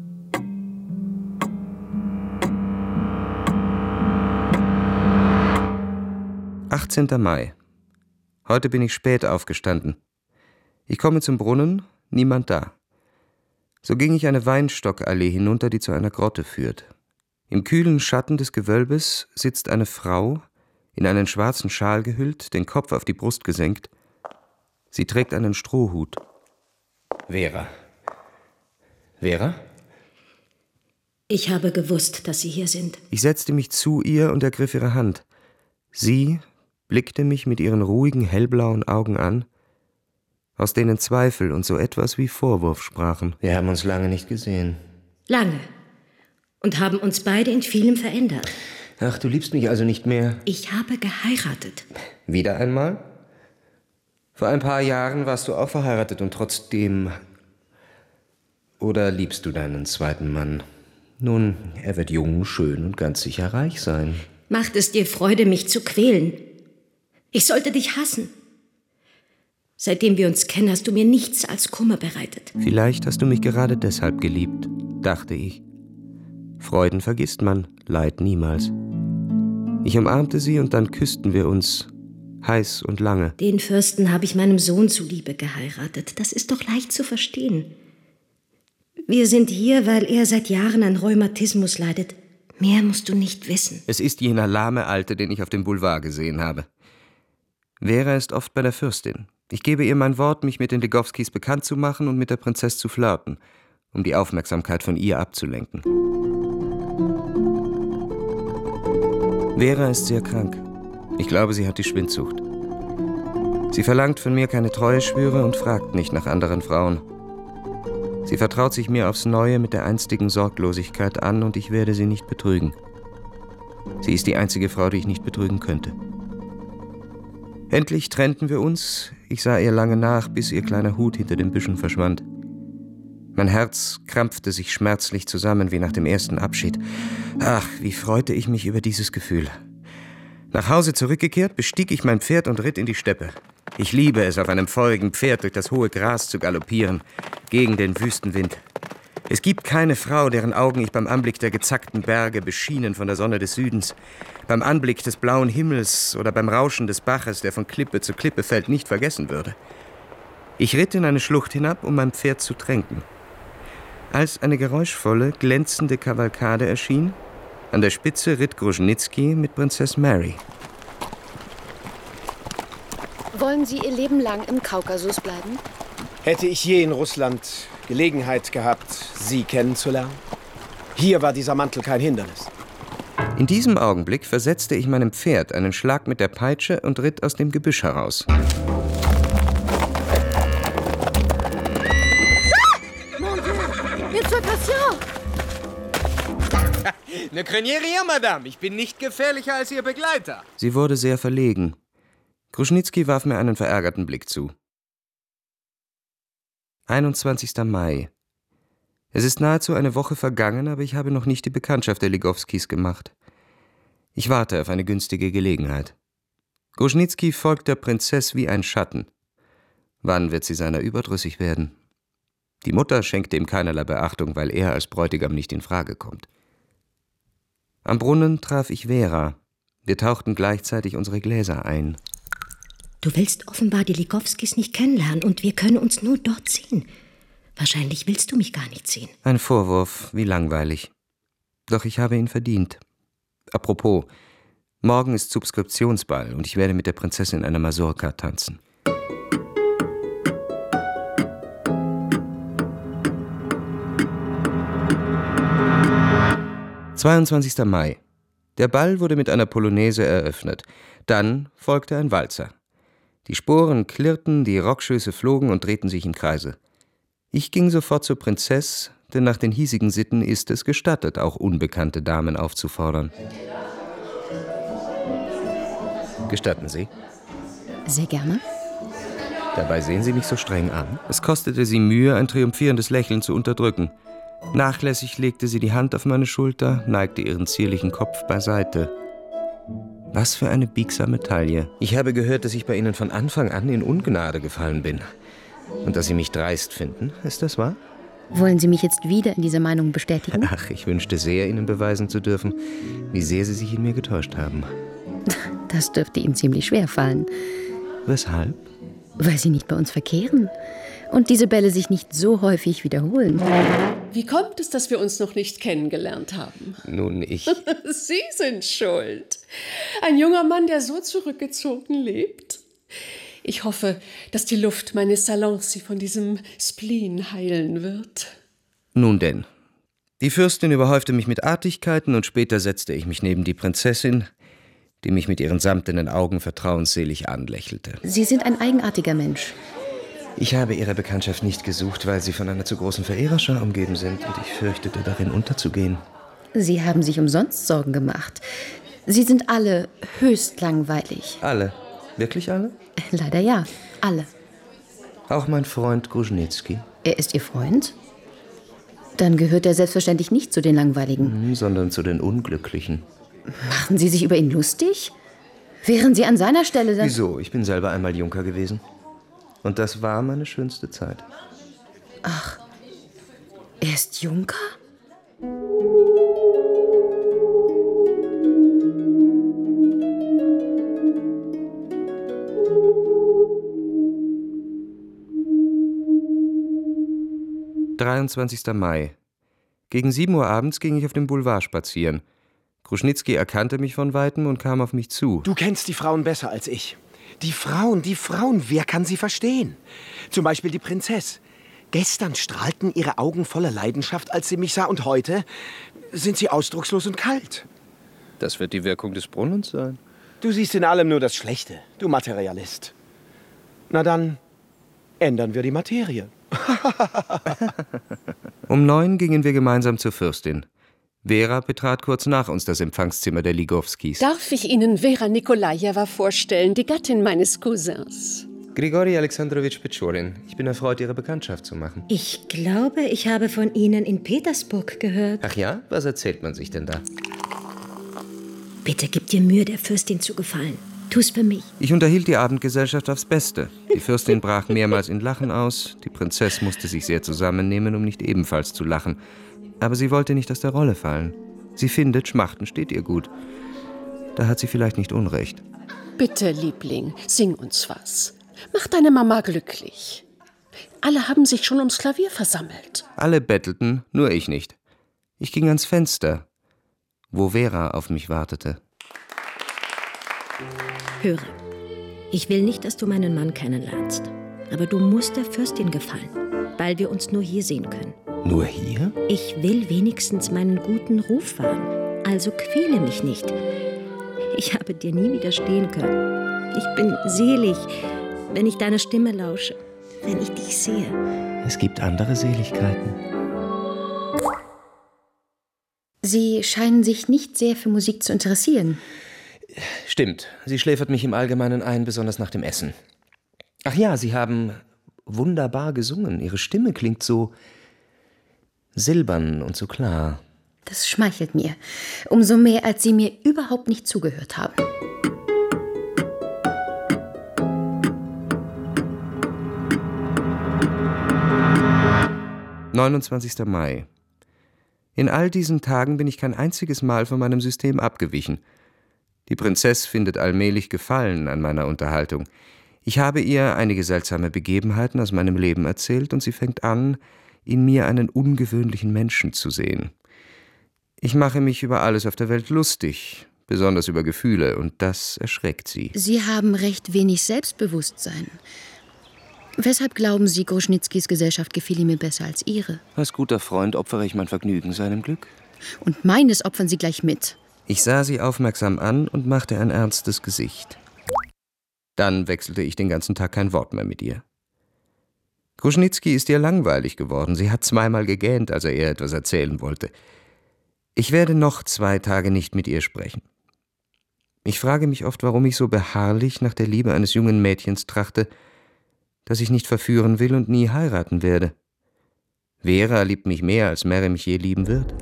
achtzehnter Mai. Heute bin ich spät aufgestanden. Ich komme zum Brunnen, niemand da. So ging ich eine Weinstockallee hinunter, die zu einer Grotte führt. Im kühlen Schatten des Gewölbes sitzt eine Frau, in einen schwarzen Schal gehüllt, den Kopf auf die Brust gesenkt. Sie trägt einen Strohhut. Vera. Vera? Ich habe gewusst, dass Sie hier sind. Ich setzte mich zu ihr und ergriff ihre Hand. Sie blickte mich mit ihren ruhigen, hellblauen Augen an, aus denen Zweifel und so etwas wie Vorwurf sprachen. Wir haben uns lange nicht gesehen. Lange. Und haben uns beide in vielem verändert. Ach, du liebst mich also nicht mehr? Ich habe geheiratet. Wieder einmal? Vor ein paar Jahren warst du auch verheiratet und trotzdem... Oder liebst du deinen zweiten Mann? Nun, er wird jung, schön und ganz sicher reich sein. Macht es dir Freude, mich zu quälen? Ich sollte dich hassen. Seitdem wir uns kennen, hast du mir nichts als Kummer bereitet. Vielleicht hast du mich gerade deshalb geliebt, dachte ich. Freuden vergisst man, Leid niemals. Ich umarmte sie und dann küssten wir uns, heiß und lange. Den Fürsten habe ich meinem Sohn zuliebe geheiratet. Das ist doch leicht zu verstehen. Wir sind hier, weil er seit Jahren an Rheumatismus leidet. Mehr musst du nicht wissen. Es ist jener lahme Alte, den ich auf dem Boulevard gesehen habe. Vera ist oft bei der Fürstin. Ich gebe ihr mein Wort, mich mit den Legowskis bekannt zu machen und mit der Prinzess zu flirten, um die Aufmerksamkeit von ihr abzulenken. Vera ist sehr krank. Ich glaube, sie hat die Schwindsucht. Sie verlangt von mir keine Treueschwüre und fragt nicht nach anderen Frauen. Sie vertraut sich mir aufs Neue mit der einstigen Sorglosigkeit an und ich werde sie nicht betrügen. Sie ist die einzige Frau, die ich nicht betrügen könnte. Endlich trennten wir uns. Ich sah ihr lange nach, bis ihr kleiner Hut hinter den Büschen verschwand. Mein Herz krampfte sich schmerzlich zusammen wie nach dem ersten Abschied. Ach, wie freute ich mich über dieses Gefühl. Nach Hause zurückgekehrt, bestieg ich mein Pferd und ritt in die Steppe. Ich liebe es, auf einem feurigen Pferd durch das hohe Gras zu galoppieren, gegen den Wüstenwind. Es gibt keine Frau, deren Augen ich beim Anblick der gezackten Berge, beschienen von der Sonne des Südens, beim Anblick des blauen Himmels oder beim Rauschen des Baches, der von Klippe zu Klippe fällt, nicht vergessen würde. Ich ritt in eine Schlucht hinab, um mein Pferd zu tränken. Als eine geräuschvolle, glänzende Kavalkade erschien, an der Spitze ritt Grusnitzky mit Prinzess Mary. Wollen Sie Ihr Leben lang im Kaukasus bleiben? Hätte ich je in Russland Gelegenheit gehabt, Sie kennenzulernen? Hier war dieser Mantel kein Hindernis. In diesem Augenblick versetzte ich meinem Pferd einen Schlag mit der Peitsche und ritt aus dem Gebüsch heraus. Ne craignez rien, Madame. Ich bin nicht gefährlicher als Ihr Begleiter. Sie wurde sehr verlegen. Grusnitzky warf mir einen verärgerten Blick zu. einundzwanzigster Mai. Es ist nahezu eine Woche vergangen, aber ich habe noch nicht die Bekanntschaft der Legowskis gemacht. Ich warte auf eine günstige Gelegenheit. Grusnitzky folgt der Prinzess wie ein Schatten. Wann wird sie seiner überdrüssig werden? Die Mutter schenkt ihm keinerlei Beachtung, weil er als Bräutigam nicht in Frage kommt. Am Brunnen traf ich Vera. Wir tauchten gleichzeitig unsere Gläser ein. Du willst offenbar die Legowskis nicht kennenlernen und wir können uns nur dort sehen. Wahrscheinlich willst du mich gar nicht sehen. Ein Vorwurf, wie langweilig. Doch ich habe ihn verdient. Apropos, morgen ist Subskriptionsball und ich werde mit der Prinzessin eine Masurka tanzen. zweiundzwanzigster Mai. Der Ball wurde mit einer Polonaise eröffnet. Dann folgte ein Walzer. Die Sporen klirrten, die Rockschöße flogen und drehten sich im Kreise. Ich ging sofort zur Prinzess, denn nach den hiesigen Sitten ist es gestattet, auch unbekannte Damen aufzufordern. Gestatten Sie? Sehr gerne. Dabei sehen Sie mich so streng an. Es kostete sie Mühe, ein triumphierendes Lächeln zu unterdrücken. Nachlässig legte sie die Hand auf meine Schulter, neigte ihren zierlichen Kopf beiseite. Was für eine biegsame Taille. Ich habe gehört, dass ich bei Ihnen von Anfang an in Ungnade gefallen bin. Und dass Sie mich dreist finden. Ist das wahr? Wollen Sie mich jetzt wieder in dieser Meinung bestätigen? Ach, ich wünschte sehr, Ihnen beweisen zu dürfen, wie sehr Sie sich in mir getäuscht haben. Das dürfte Ihnen ziemlich schwer fallen. Weshalb? Weil sie nicht bei uns verkehren und diese Bälle sich nicht so häufig wiederholen. Wie kommt es, dass wir uns noch nicht kennengelernt haben? Nun, ich... Sie sind schuld. Ein junger Mann, der so zurückgezogen lebt. Ich hoffe, dass die Luft meines Salons Sie von diesem Spleen heilen wird. Nun denn. Die Fürstin überhäufte mich mit Artigkeiten und später setzte ich mich neben die Prinzessin, die mich mit ihren samtenen Augen vertrauensselig anlächelte. Sie sind ein eigenartiger Mensch. Ich habe Ihre Bekanntschaft nicht gesucht, weil Sie von einer zu großen Verehrerschar umgeben sind und ich fürchtete, darin unterzugehen. Sie haben sich umsonst Sorgen gemacht. Sie sind alle höchst langweilig. Alle? Wirklich alle? Leider ja, alle. Auch mein Freund Gruschnicki? Er ist Ihr Freund? Dann gehört er selbstverständlich nicht zu den Langweiligen. Hm, sondern zu den Unglücklichen. Machen Sie sich über ihn lustig? Wären Sie an seiner Stelle dann... Wieso? Ich bin selber einmal Junker gewesen. Und das war meine schönste Zeit. Ach, er ist Junker? dreiundzwanzigster Mai. Gegen sieben Uhr abends ging ich auf dem Boulevard spazieren. Gruschnicki erkannte mich von Weitem und kam auf mich zu. Du kennst die Frauen besser als ich. Die Frauen, die Frauen, wer kann sie verstehen? Zum Beispiel die Prinzess. Gestern strahlten ihre Augen voller Leidenschaft, als sie mich sah, und heute sind sie ausdruckslos und kalt. Das wird die Wirkung des Brunnens sein. Du siehst in allem nur das Schlechte, du Materialist. Na dann, ändern wir die Materie. Um neun gingen wir gemeinsam zur Fürstin. Vera betrat kurz nach uns das Empfangszimmer der Ligowskis. Darf ich Ihnen Vera Nikolajewa vorstellen, die Gattin meines Cousins? Grigori Alexandrowitsch Petschorin. Ich bin erfreut, Ihre Bekanntschaft zu machen. Ich glaube, ich habe von Ihnen in Petersburg gehört. Ach ja? Was erzählt man sich denn da? Bitte gib dir Mühe, der Fürstin zu gefallen. Tu's für mich. Ich unterhielt die Abendgesellschaft aufs Beste. Die Fürstin brach mehrmals in Lachen aus. Die Prinzess musste sich sehr zusammennehmen, um nicht ebenfalls zu lachen. Aber sie wollte nicht aus der Rolle fallen. Sie findet, Schmachten steht ihr gut. Da hat sie vielleicht nicht Unrecht. Bitte, Liebling, sing uns was. Mach deine Mama glücklich. Alle haben sich schon ums Klavier versammelt. Alle bettelten, nur ich nicht. Ich ging ans Fenster, wo Vera auf mich wartete. Höre, ich will nicht, dass du meinen Mann kennenlernst. Aber du musst der Fürstin gefallen, weil wir uns nur hier sehen können. Nur hier? Ich will wenigstens meinen guten Ruf wahren. Also quäle mich nicht. Ich habe dir nie widerstehen können. Ich bin selig, wenn ich deiner Stimme lausche, wenn ich dich sehe. Es gibt andere Seligkeiten. Sie scheinen sich nicht sehr für Musik zu interessieren. Stimmt. Sie schläfert mich im Allgemeinen ein, besonders nach dem Essen. Ach ja, Sie haben wunderbar gesungen. Ihre Stimme klingt so silbern und so klar. Das schmeichelt mir. Umso mehr, als Sie mir überhaupt nicht zugehört haben. neunundzwanzigster Mai. In all diesen Tagen bin ich kein einziges Mal von meinem System abgewichen. Die Prinzess findet allmählich Gefallen an meiner Unterhaltung. Ich habe ihr einige seltsame Begebenheiten aus meinem Leben erzählt und sie fängt an, in mir einen ungewöhnlichen Menschen zu sehen. Ich mache mich über alles auf der Welt lustig, besonders über Gefühle, und das erschreckt sie. Sie haben recht wenig Selbstbewusstsein. Weshalb glauben Sie, Gruschnickis Gesellschaft gefiel mir besser als Ihre? Als guter Freund opfere ich mein Vergnügen seinem Glück. Und meines opfern Sie gleich mit. Ich sah sie aufmerksam an und machte ein ernstes Gesicht. Dann wechselte ich den ganzen Tag kein Wort mehr mit ihr. Gruschnicki ist ihr langweilig geworden. Sie hat zweimal gegähnt, als er ihr etwas erzählen wollte. Ich werde noch zwei Tage nicht mit ihr sprechen. Ich frage mich oft, warum ich so beharrlich nach der Liebe eines jungen Mädchens trachte, das ich nicht verführen will und nie heiraten werde. Vera liebt mich mehr, als Mary mich je lieben wird.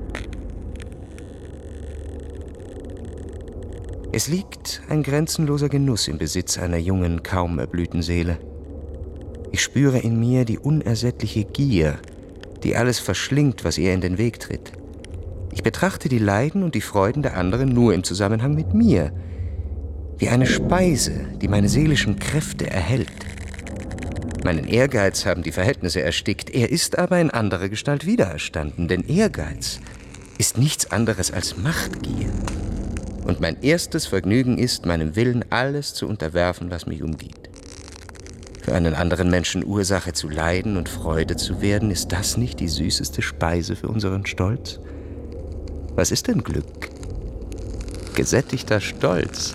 Es liegt ein grenzenloser Genuss im Besitz einer jungen, kaum erblühten Seele. Ich spüre in mir die unersättliche Gier, die alles verschlingt, was ihr in den Weg tritt. Ich betrachte die Leiden und die Freuden der anderen nur im Zusammenhang mit mir, wie eine Speise, die meine seelischen Kräfte erhält. Meinen Ehrgeiz haben die Verhältnisse erstickt. Er ist aber in anderer Gestalt wiedererstanden. Denn Ehrgeiz ist nichts anderes als Machtgier. Und mein erstes Vergnügen ist, meinem Willen alles zu unterwerfen, was mich umgibt. Für einen anderen Menschen Ursache zu leiden und Freude zu werden, ist das nicht die süßeste Speise für unseren Stolz? Was ist denn Glück? Gesättigter Stolz.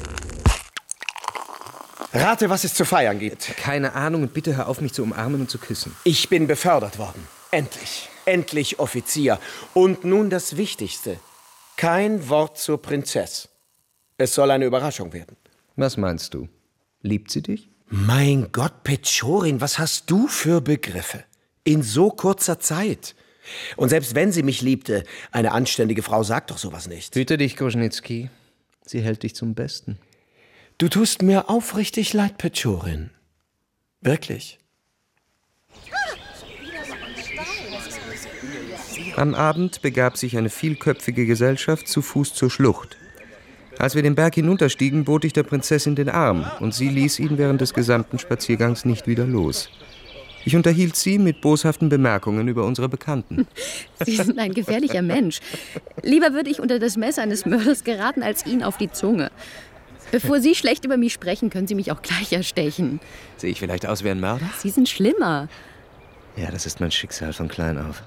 Rate, was es zu feiern gibt. Keine Ahnung und bitte hör auf, mich zu umarmen und zu küssen. Ich bin befördert worden. Endlich. Endlich Offizier. Und nun das Wichtigste. Kein Wort zur Prinzess. Es soll eine Überraschung werden. Was meinst du? Liebt sie dich? Mein Gott, Pechorin, was hast du für Begriffe? In so kurzer Zeit. Und selbst wenn sie mich liebte, eine anständige Frau sagt doch sowas nicht. Hüte dich, Grushnitsky. Sie hält dich zum Besten. Du tust mir aufrichtig leid, Pechorin. Wirklich. Am Abend begab sich eine vielköpfige Gesellschaft zu Fuß zur Schlucht. Als wir den Berg hinunterstiegen, bot ich der Prinzessin den Arm, und sie ließ ihn während des gesamten Spaziergangs nicht wieder los. Ich unterhielt sie mit boshaften Bemerkungen über unsere Bekannten. Sie sind ein gefährlicher Mensch. Lieber würde ich unter das Messer eines Mörders geraten, als ihn auf die Zunge. Bevor Sie schlecht über mich sprechen, können Sie mich auch gleich erstechen. Sehe ich vielleicht aus wie ein Mörder? Sie sind schlimmer. Ja, das ist mein Schicksal von klein auf.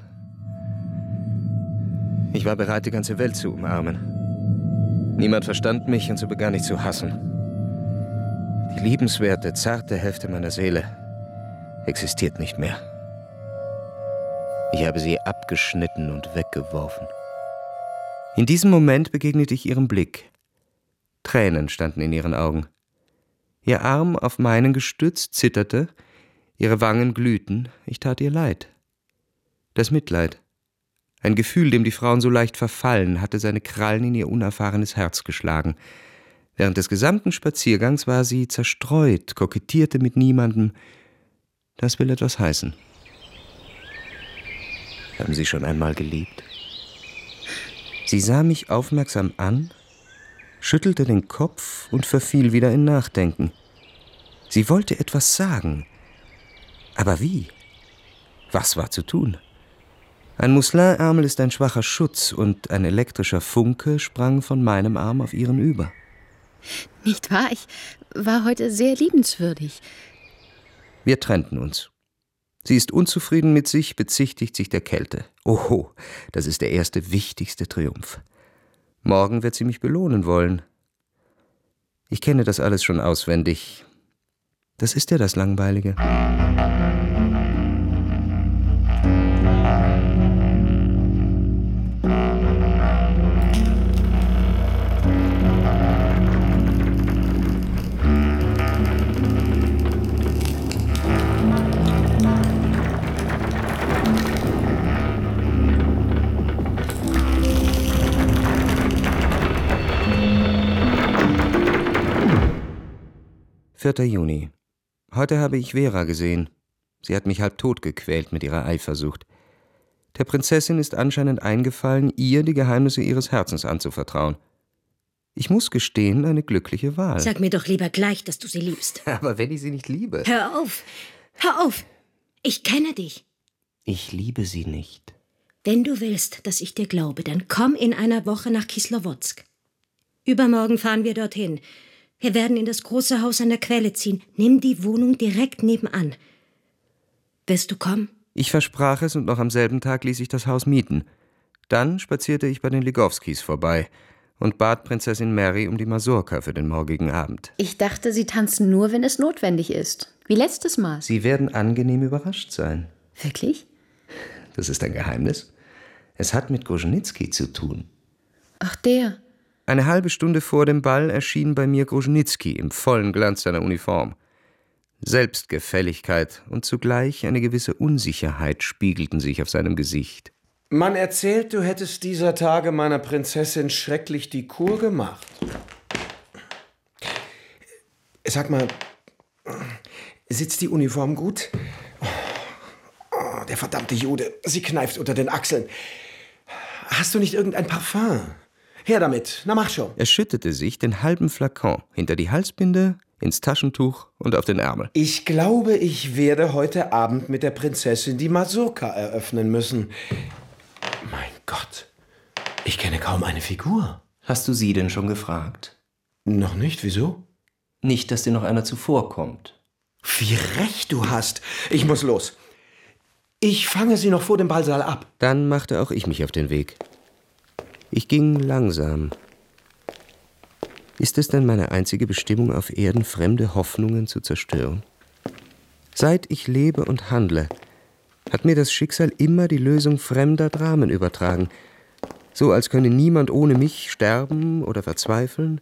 Ich war bereit, die ganze Welt zu umarmen. Niemand verstand mich und so begann ich zu hassen. Die liebenswerte, zarte Hälfte meiner Seele existiert nicht mehr. Ich habe sie abgeschnitten und weggeworfen. In diesem Moment begegnete ich ihrem Blick. Tränen standen in ihren Augen. Ihr Arm auf meinen gestützt zitterte, ihre Wangen glühten, ich tat ihr leid. Das Mitleid, ein Gefühl, dem die Frauen so leicht verfallen, hatte seine Krallen in ihr unerfahrenes Herz geschlagen. Während des gesamten Spaziergangs war sie zerstreut, kokettierte mit niemandem. Das will etwas heißen. Haben Sie schon einmal geliebt? Sie sah mich aufmerksam an, schüttelte den Kopf und verfiel wieder in Nachdenken. Sie wollte etwas sagen. Aber wie? Was war zu tun? Ein Musselinärmel ist ein schwacher Schutz und ein elektrischer Funke sprang von meinem Arm auf ihren über. Nicht wahr? Ich war heute sehr liebenswürdig. Wir trennten uns. Sie ist unzufrieden mit sich, bezichtigt sich der Kälte. Oho, das ist der erste, wichtigste Triumph. Morgen wird sie mich belohnen wollen. Ich kenne das alles schon auswendig. Das ist ja das Langweilige. vierter Juni. Heute habe ich Vera gesehen. Sie hat mich halb tot gequält mit ihrer Eifersucht. Der Prinzessin ist anscheinend eingefallen, ihr die Geheimnisse ihres Herzens anzuvertrauen. Ich muss gestehen, eine glückliche Wahl. Sag mir doch lieber gleich, dass du sie liebst. Aber wenn ich sie nicht liebe. Hör auf! Hör auf! Ich kenne dich. Ich liebe sie nicht. Wenn du willst, dass ich dir glaube, dann komm in einer Woche nach Kislowodsk. Übermorgen fahren wir dorthin. Wir werden in das große Haus an der Quelle ziehen. Nimm die Wohnung direkt nebenan. Willst du kommen? Ich versprach es und noch am selben Tag ließ ich das Haus mieten. Dann spazierte ich bei den Ligowskis vorbei und bat Prinzessin Mary um die Masurka für den morgigen Abend. Ich dachte, Sie tanzen nur, wenn es notwendig ist. Wie letztes Mal. Sie werden angenehm überrascht sein. Wirklich? Das ist ein Geheimnis. Es hat mit Grushnitsky zu tun. Ach, der. Eine halbe Stunde vor dem Ball erschien bei mir Grushnitsky im vollen Glanz seiner Uniform. Selbstgefälligkeit und zugleich eine gewisse Unsicherheit spiegelten sich auf seinem Gesicht. Man erzählt, du hättest dieser Tage meiner Prinzessin schrecklich die Kur gemacht. Sag mal, sitzt die Uniform gut? Oh, der verdammte Jude, sie kneift unter den Achseln. Hast du nicht irgendein Parfum? Her damit, na mach schon. Er schüttete sich den halben Flakon hinter die Halsbinde, ins Taschentuch und auf den Ärmel. Ich glaube, ich werde heute Abend mit der Prinzessin die Mazurka eröffnen müssen. Mein Gott, ich kenne kaum eine Figur. Hast du sie denn schon gefragt? Noch nicht, wieso? Nicht, dass dir noch einer zuvorkommt. Wie recht du hast. Ich muss los. Ich fange sie noch vor dem Ballsaal ab. Dann machte auch ich mich auf den Weg. Ich ging langsam. Ist es denn meine einzige Bestimmung auf Erden, fremde Hoffnungen zu zerstören? Seit ich lebe und handle, hat mir das Schicksal immer die Lösung fremder Dramen übertragen, so als könne niemand ohne mich sterben oder verzweifeln.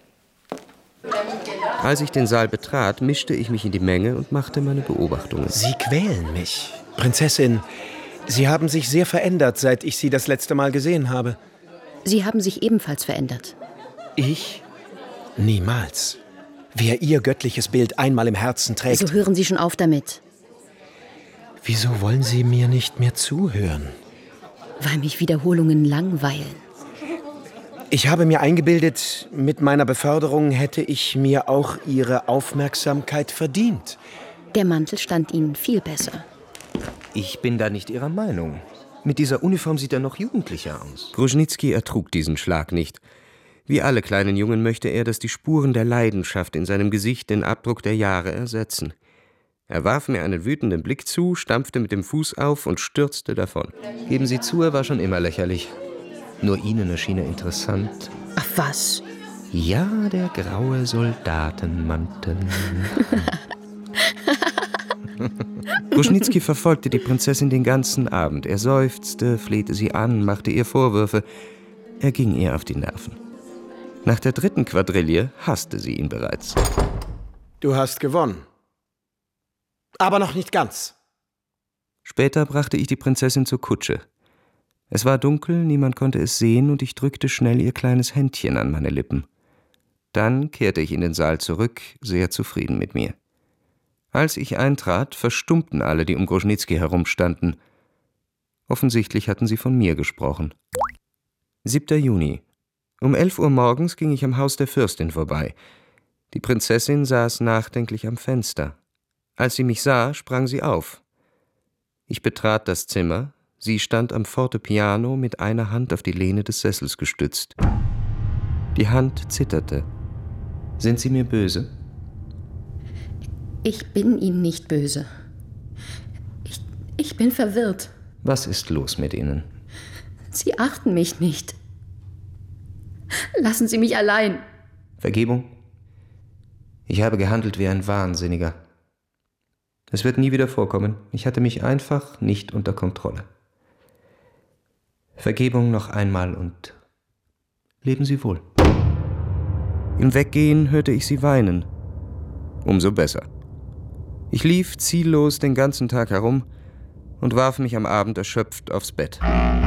Als ich den Saal betrat, mischte ich mich in die Menge und machte meine Beobachtungen. Sie quälen mich. Prinzessin, Sie haben sich sehr verändert, seit ich Sie das letzte Mal gesehen habe. Sie haben sich ebenfalls verändert. Ich? Niemals. Wer Ihr göttliches Bild einmal im Herzen trägt... So hören Sie schon auf damit. Wieso wollen Sie mir nicht mehr zuhören? Weil mich Wiederholungen langweilen. Ich habe mir eingebildet, mit meiner Beförderung hätte ich mir auch Ihre Aufmerksamkeit verdient. Der Mantel stand Ihnen viel besser. Ich bin da nicht Ihrer Meinung. Mit dieser Uniform sieht er noch jugendlicher aus. Gruschnicki ertrug diesen Schlag nicht. Wie alle kleinen Jungen möchte er, dass die Spuren der Leidenschaft in seinem Gesicht den Abdruck der Jahre ersetzen. Er warf mir einen wütenden Blick zu, stampfte mit dem Fuß auf und stürzte davon. Geben Sie zu, er war schon immer lächerlich. Nur Ihnen erschien er interessant. Ach was? Ja, der graue Soldatenmantel. Gruschnicki verfolgte die Prinzessin den ganzen Abend. Er seufzte, flehte sie an, machte ihr Vorwürfe. Er ging ihr auf die Nerven. Nach der dritten Quadrille hasste sie ihn bereits. Du hast gewonnen. Aber noch nicht ganz. Später brachte ich die Prinzessin zur Kutsche. Es war dunkel, niemand konnte es sehen, und ich drückte schnell ihr kleines Händchen an meine Lippen. Dann kehrte ich in den Saal zurück, sehr zufrieden mit mir. Als ich eintrat, verstummten alle, die um Gruschnicki herumstanden. Offensichtlich hatten sie von mir gesprochen. siebter Juni. Um elf Uhr morgens ging ich am Haus der Fürstin vorbei. Die Prinzessin saß nachdenklich am Fenster. Als sie mich sah, sprang sie auf. Ich betrat das Zimmer. Sie stand am Fortepiano mit einer Hand auf die Lehne des Sessels gestützt. Die Hand zitterte. Sind Sie mir böse? Ich bin Ihnen nicht böse. Ich, ich bin verwirrt. Was ist los mit Ihnen? Sie achten mich nicht. Lassen Sie mich allein. Vergebung? Ich habe gehandelt wie ein Wahnsinniger. Es wird nie wieder vorkommen. Ich hatte mich einfach nicht unter Kontrolle. Vergebung noch einmal und leben Sie wohl. Im Weggehen hörte ich sie weinen. Umso besser. Ich lief ziellos den ganzen Tag herum und warf mich am Abend erschöpft aufs Bett.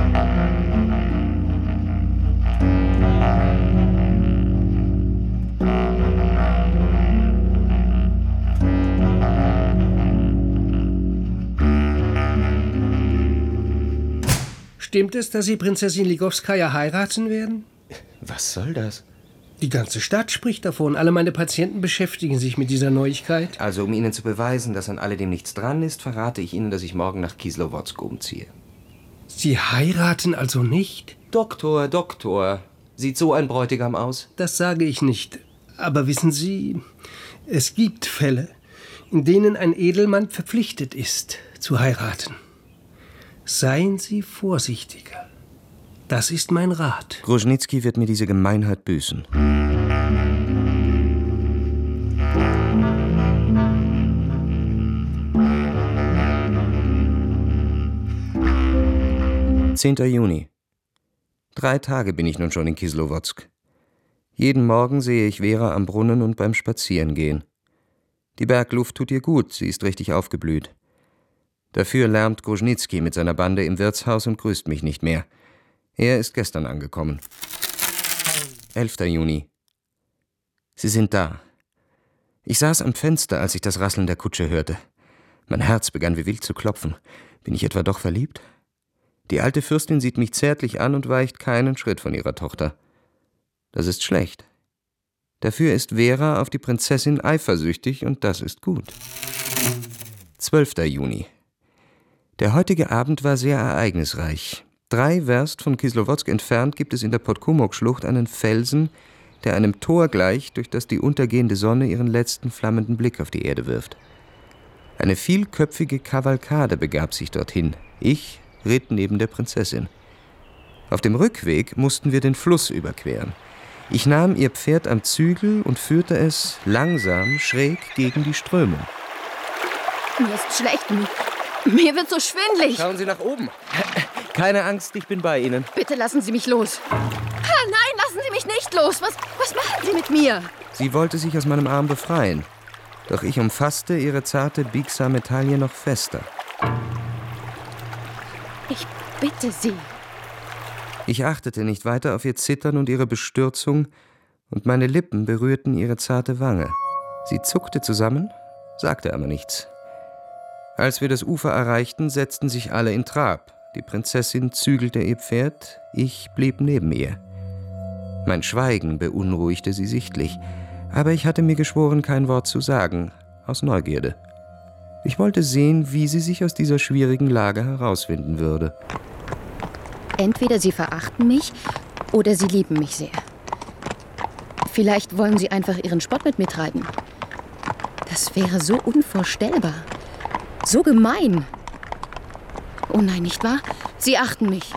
Stimmt es, dass Sie Prinzessin Ligowskaja heiraten werden? Was soll das? Die ganze Stadt spricht davon. Alle meine Patienten beschäftigen sich mit dieser Neuigkeit. Also, um Ihnen zu beweisen, dass an alledem nichts dran ist, verrate ich Ihnen, dass ich morgen nach Kislowodsk umziehe. Sie heiraten also nicht? Doktor, Doktor. Sieht so ein Bräutigam aus? Das sage ich nicht. Aber wissen Sie, es gibt Fälle, in denen ein Edelmann verpflichtet ist, zu heiraten. Seien Sie vorsichtiger. Das ist mein Rat. Gruschnicki wird mir diese Gemeinheit büßen. zehnter Juni. Drei Tage bin ich nun schon in Kislowodsk. Jeden Morgen sehe ich Vera am Brunnen und beim Spazierengehen. Die Bergluft tut ihr gut, sie ist richtig aufgeblüht. Dafür lärmt Gruschnicki mit seiner Bande im Wirtshaus und grüßt mich nicht mehr. Er ist gestern angekommen. elfter Juni. Sie sind da. Ich saß am Fenster, als ich das Rasseln der Kutsche hörte. Mein Herz begann wie wild zu klopfen. Bin ich etwa doch verliebt? Die alte Fürstin sieht mich zärtlich an und weicht keinen Schritt von ihrer Tochter. Das ist schlecht. Dafür ist Vera auf die Prinzessin eifersüchtig und das ist gut. zwölfter Juni. Der heutige Abend war sehr ereignisreich. Drei Werst von Kislowodsk entfernt gibt es in der Podkumok-Schlucht einen Felsen, der einem Tor gleicht, durch das die untergehende Sonne ihren letzten flammenden Blick auf die Erde wirft. Eine vielköpfige Kavalkade begab sich dorthin. Ich ritt neben der Prinzessin. Auf dem Rückweg mussten wir den Fluss überqueren. Ich nahm ihr Pferd am Zügel und führte es langsam schräg gegen die Strömung. Mir ist schlecht. Mir wird so schwindlig. Schauen Sie nach oben. Keine Angst, ich bin bei Ihnen. Bitte lassen Sie mich los. Ah, nein, lassen Sie mich nicht los. Was, was machen Sie mit mir? Sie wollte sich aus meinem Arm befreien. Doch ich umfasste ihre zarte, biegsame Taille noch fester. Ich bitte Sie. Ich achtete nicht weiter auf ihr Zittern und ihre Bestürzung, und meine Lippen berührten ihre zarte Wange. Sie zuckte zusammen, sagte aber nichts. Als wir das Ufer erreichten, setzten sich alle in Trab. Die Prinzessin zügelte ihr Pferd, ich blieb neben ihr. Mein Schweigen beunruhigte sie sichtlich, aber ich hatte mir geschworen, kein Wort zu sagen, aus Neugierde. Ich wollte sehen, wie sie sich aus dieser schwierigen Lage herauswinden würde. Entweder Sie verachten mich oder Sie lieben mich sehr. Vielleicht wollen Sie einfach Ihren Spott mit mir treiben. Das wäre so unvorstellbar. So gemein. Oh nein, nicht wahr? Sie achten mich.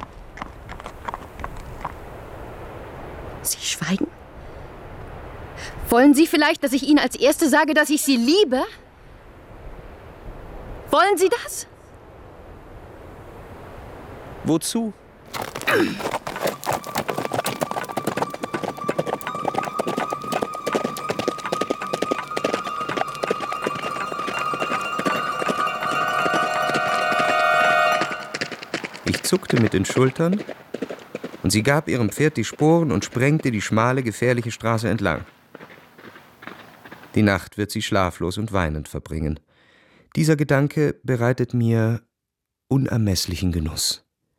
Sie schweigen? Wollen Sie vielleicht, dass ich Ihnen als Erste sage, dass ich Sie liebe? Wollen Sie das? Wozu? Ich zuckte mit den Schultern, und sie gab ihrem Pferd die Sporen und sprengte die schmale, gefährliche Straße entlang. Die Nacht wird sie schlaflos und weinend verbringen. Dieser Gedanke bereitet mir unermesslichen Genuss.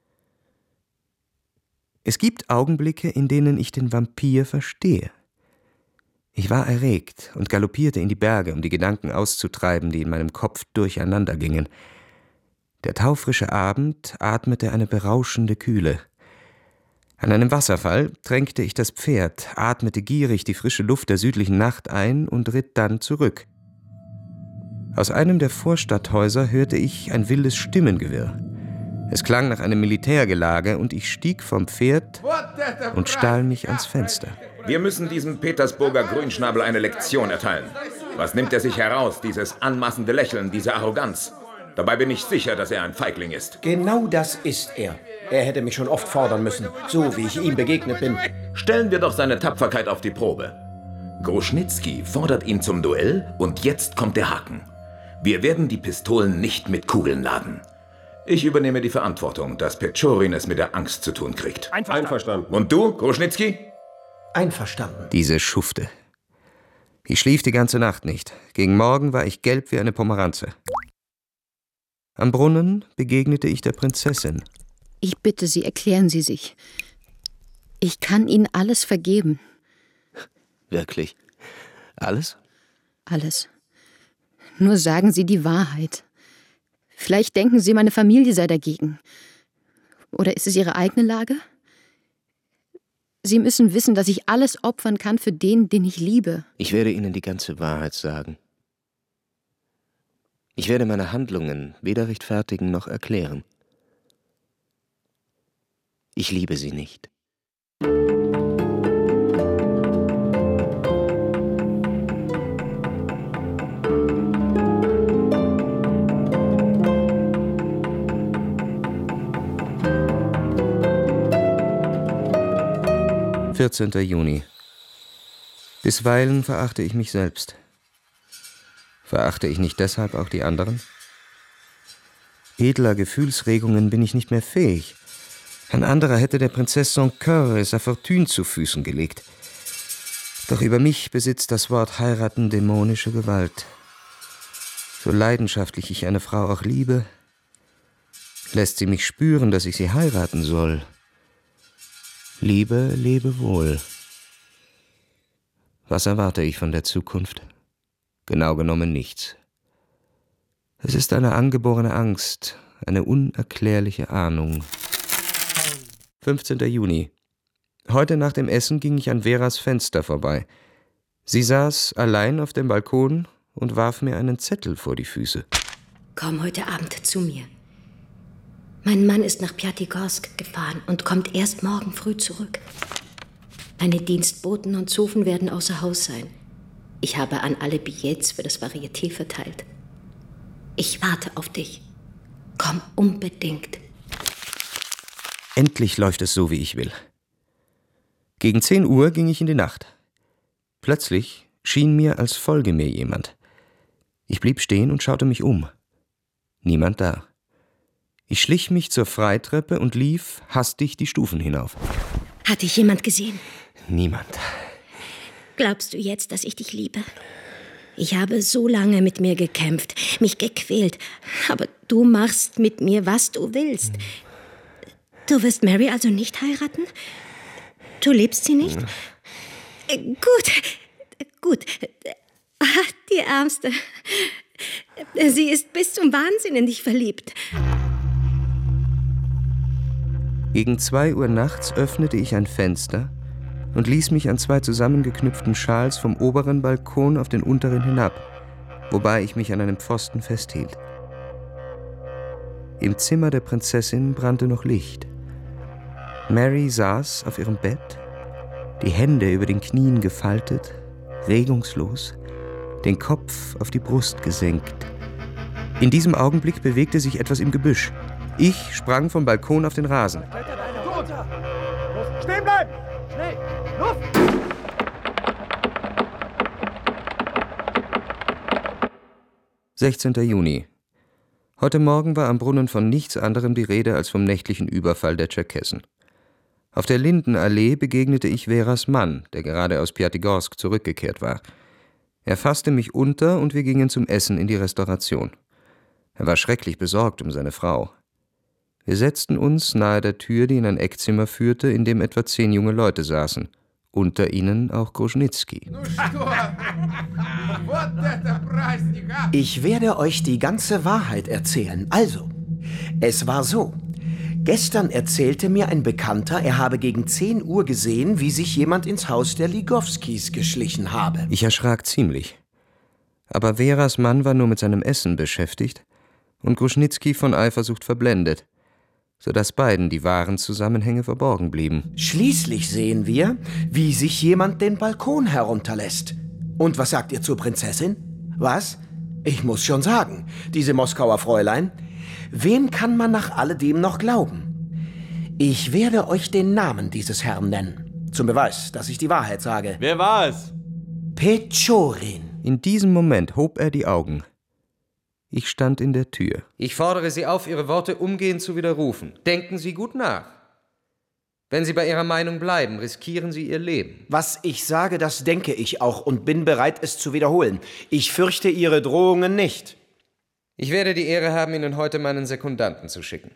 Es gibt Augenblicke, in denen ich den Vampir verstehe. Ich war erregt und galoppierte in die Berge, um die Gedanken auszutreiben, die in meinem Kopf durcheinander gingen. Der taufrische Abend atmete eine berauschende Kühle. An einem Wasserfall tränkte ich das Pferd, atmete gierig die frische Luft der südlichen Nacht ein und ritt dann zurück. Aus einem der Vorstadthäuser hörte ich ein wildes Stimmengewirr. Es klang nach einem Militärgelage und ich stieg vom Pferd und stahl mich ans Fenster. Wir müssen diesem Petersburger Grünschnabel eine Lektion erteilen. Was nimmt er sich heraus, dieses anmaßende Lächeln, diese Arroganz? Dabei bin ich sicher, dass er ein Feigling ist. Genau das ist er. Er hätte mich schon oft fordern müssen, so wie ich ihm begegnet bin. Stellen wir doch seine Tapferkeit auf die Probe. Gruschnizki fordert ihn zum Duell und jetzt kommt der Haken. Wir werden die Pistolen nicht mit Kugeln laden. Ich übernehme die Verantwortung, dass Pechorin es mit der Angst zu tun kriegt. Einverstanden. Einverstanden. Und du, Gruschnizki? Einverstanden. Diese Schufte. Ich schlief die ganze Nacht nicht. Gegen Morgen war ich gelb wie eine Pomeranze. Am Brunnen begegnete ich der Prinzessin. Ich bitte Sie, erklären Sie sich. Ich kann Ihnen alles vergeben. Wirklich? Alles? Alles. Nur sagen Sie die Wahrheit. Vielleicht denken Sie, meine Familie sei dagegen. Oder ist es Ihre eigene Lage? Sie müssen wissen, dass ich alles opfern kann für den, den ich liebe. Ich werde Ihnen die ganze Wahrheit sagen. Ich werde meine Handlungen weder rechtfertigen noch erklären. Ich liebe Sie nicht. vierzehnter Juni. Bisweilen verachte ich mich selbst. Verachte ich nicht deshalb auch die anderen? Edler Gefühlsregungen bin ich nicht mehr fähig. Ein anderer hätte der Prinzesse Soncoeur sa Fortune zu Füßen gelegt. Doch über mich besitzt das Wort heiraten dämonische Gewalt. So leidenschaftlich ich eine Frau auch liebe, lässt sie mich spüren, dass ich sie heiraten soll. Liebe, lebe wohl. Was erwarte ich von der Zukunft? Genau genommen nichts. Es ist eine angeborene Angst, eine unerklärliche Ahnung. fünfzehnter Juni. Heute nach dem Essen ging ich an Veras Fenster vorbei. Sie saß allein auf dem Balkon und warf mir einen Zettel vor die Füße. Komm heute Abend zu mir. Mein Mann ist nach Pjatigorsk gefahren und kommt erst morgen früh zurück. Meine Dienstboten und Zofen werden außer Haus sein. Ich habe an alle Billets für das Varieté verteilt. Ich warte auf dich. Komm unbedingt. Endlich läuft es so, wie ich will. Gegen zehn Uhr ging ich in die Nacht. Plötzlich schien mir, als folge mir jemand. Ich blieb stehen und schaute mich um. Niemand da. Ich schlich mich zur Freitreppe und lief hastig die Stufen hinauf. Hat dich jemand gesehen? Niemand. Glaubst du jetzt, dass ich dich liebe? Ich habe so lange mit mir gekämpft, mich gequält. Aber du machst mit mir, was du willst. Du wirst Mary also nicht heiraten? Du liebst sie nicht? Äh, gut, gut. Ach, die Ärmste. Sie ist bis zum Wahnsinn in dich verliebt. Gegen zwei Uhr nachts öffnete ich ein Fenster und ließ mich an zwei zusammengeknüpften Schals vom oberen Balkon auf den unteren hinab, wobei ich mich an einem Pfosten festhielt. Im Zimmer der Prinzessin brannte noch Licht. Mary saß auf ihrem Bett, die Hände über den Knien gefaltet, regungslos, den Kopf auf die Brust gesenkt. In diesem Augenblick bewegte sich etwas im Gebüsch. Ich sprang vom Balkon auf den Rasen. Stehen bleiben! Schnell! Luft! sechzehnter Juni. Heute Morgen war am Brunnen von nichts anderem die Rede als vom nächtlichen Überfall der Tscherkessen. Auf der Lindenallee begegnete ich Veras Mann, der gerade aus Pjatigorsk zurückgekehrt war. Er fasste mich unter und wir gingen zum Essen in die Restauration. Er war schrecklich besorgt um seine Frau. Wir setzten uns nahe der Tür, die in ein Eckzimmer führte, in dem etwa zehn junge Leute saßen. Unter ihnen auch Gruschnizki. Ich werde euch die ganze Wahrheit erzählen. Also, es war so. Gestern erzählte mir ein Bekannter, er habe gegen zehn Uhr gesehen, wie sich jemand ins Haus der Ligowskis geschlichen habe. Ich erschrak ziemlich. Aber Veras Mann war nur mit seinem Essen beschäftigt und Gruschnizki von Eifersucht verblendet, sodass beiden die wahren Zusammenhänge verborgen blieben. Schließlich sehen wir, wie sich jemand den Balkon herunterlässt. Und was sagt ihr zur Prinzessin? Was? Ich muss schon sagen, diese Moskauer Fräulein, wem kann man nach alledem noch glauben? Ich werde euch den Namen dieses Herrn nennen. Zum Beweis, dass ich die Wahrheit sage. Wer war es? Pechorin. In diesem Moment hob er die Augen. Ich stand in der Tür. Ich fordere Sie auf, Ihre Worte umgehend zu widerrufen. Denken Sie gut nach. Wenn Sie bei Ihrer Meinung bleiben, riskieren Sie Ihr Leben. Was ich sage, das denke ich auch und bin bereit, es zu wiederholen. Ich fürchte Ihre Drohungen nicht. Ich werde die Ehre haben, Ihnen heute meinen Sekundanten zu schicken.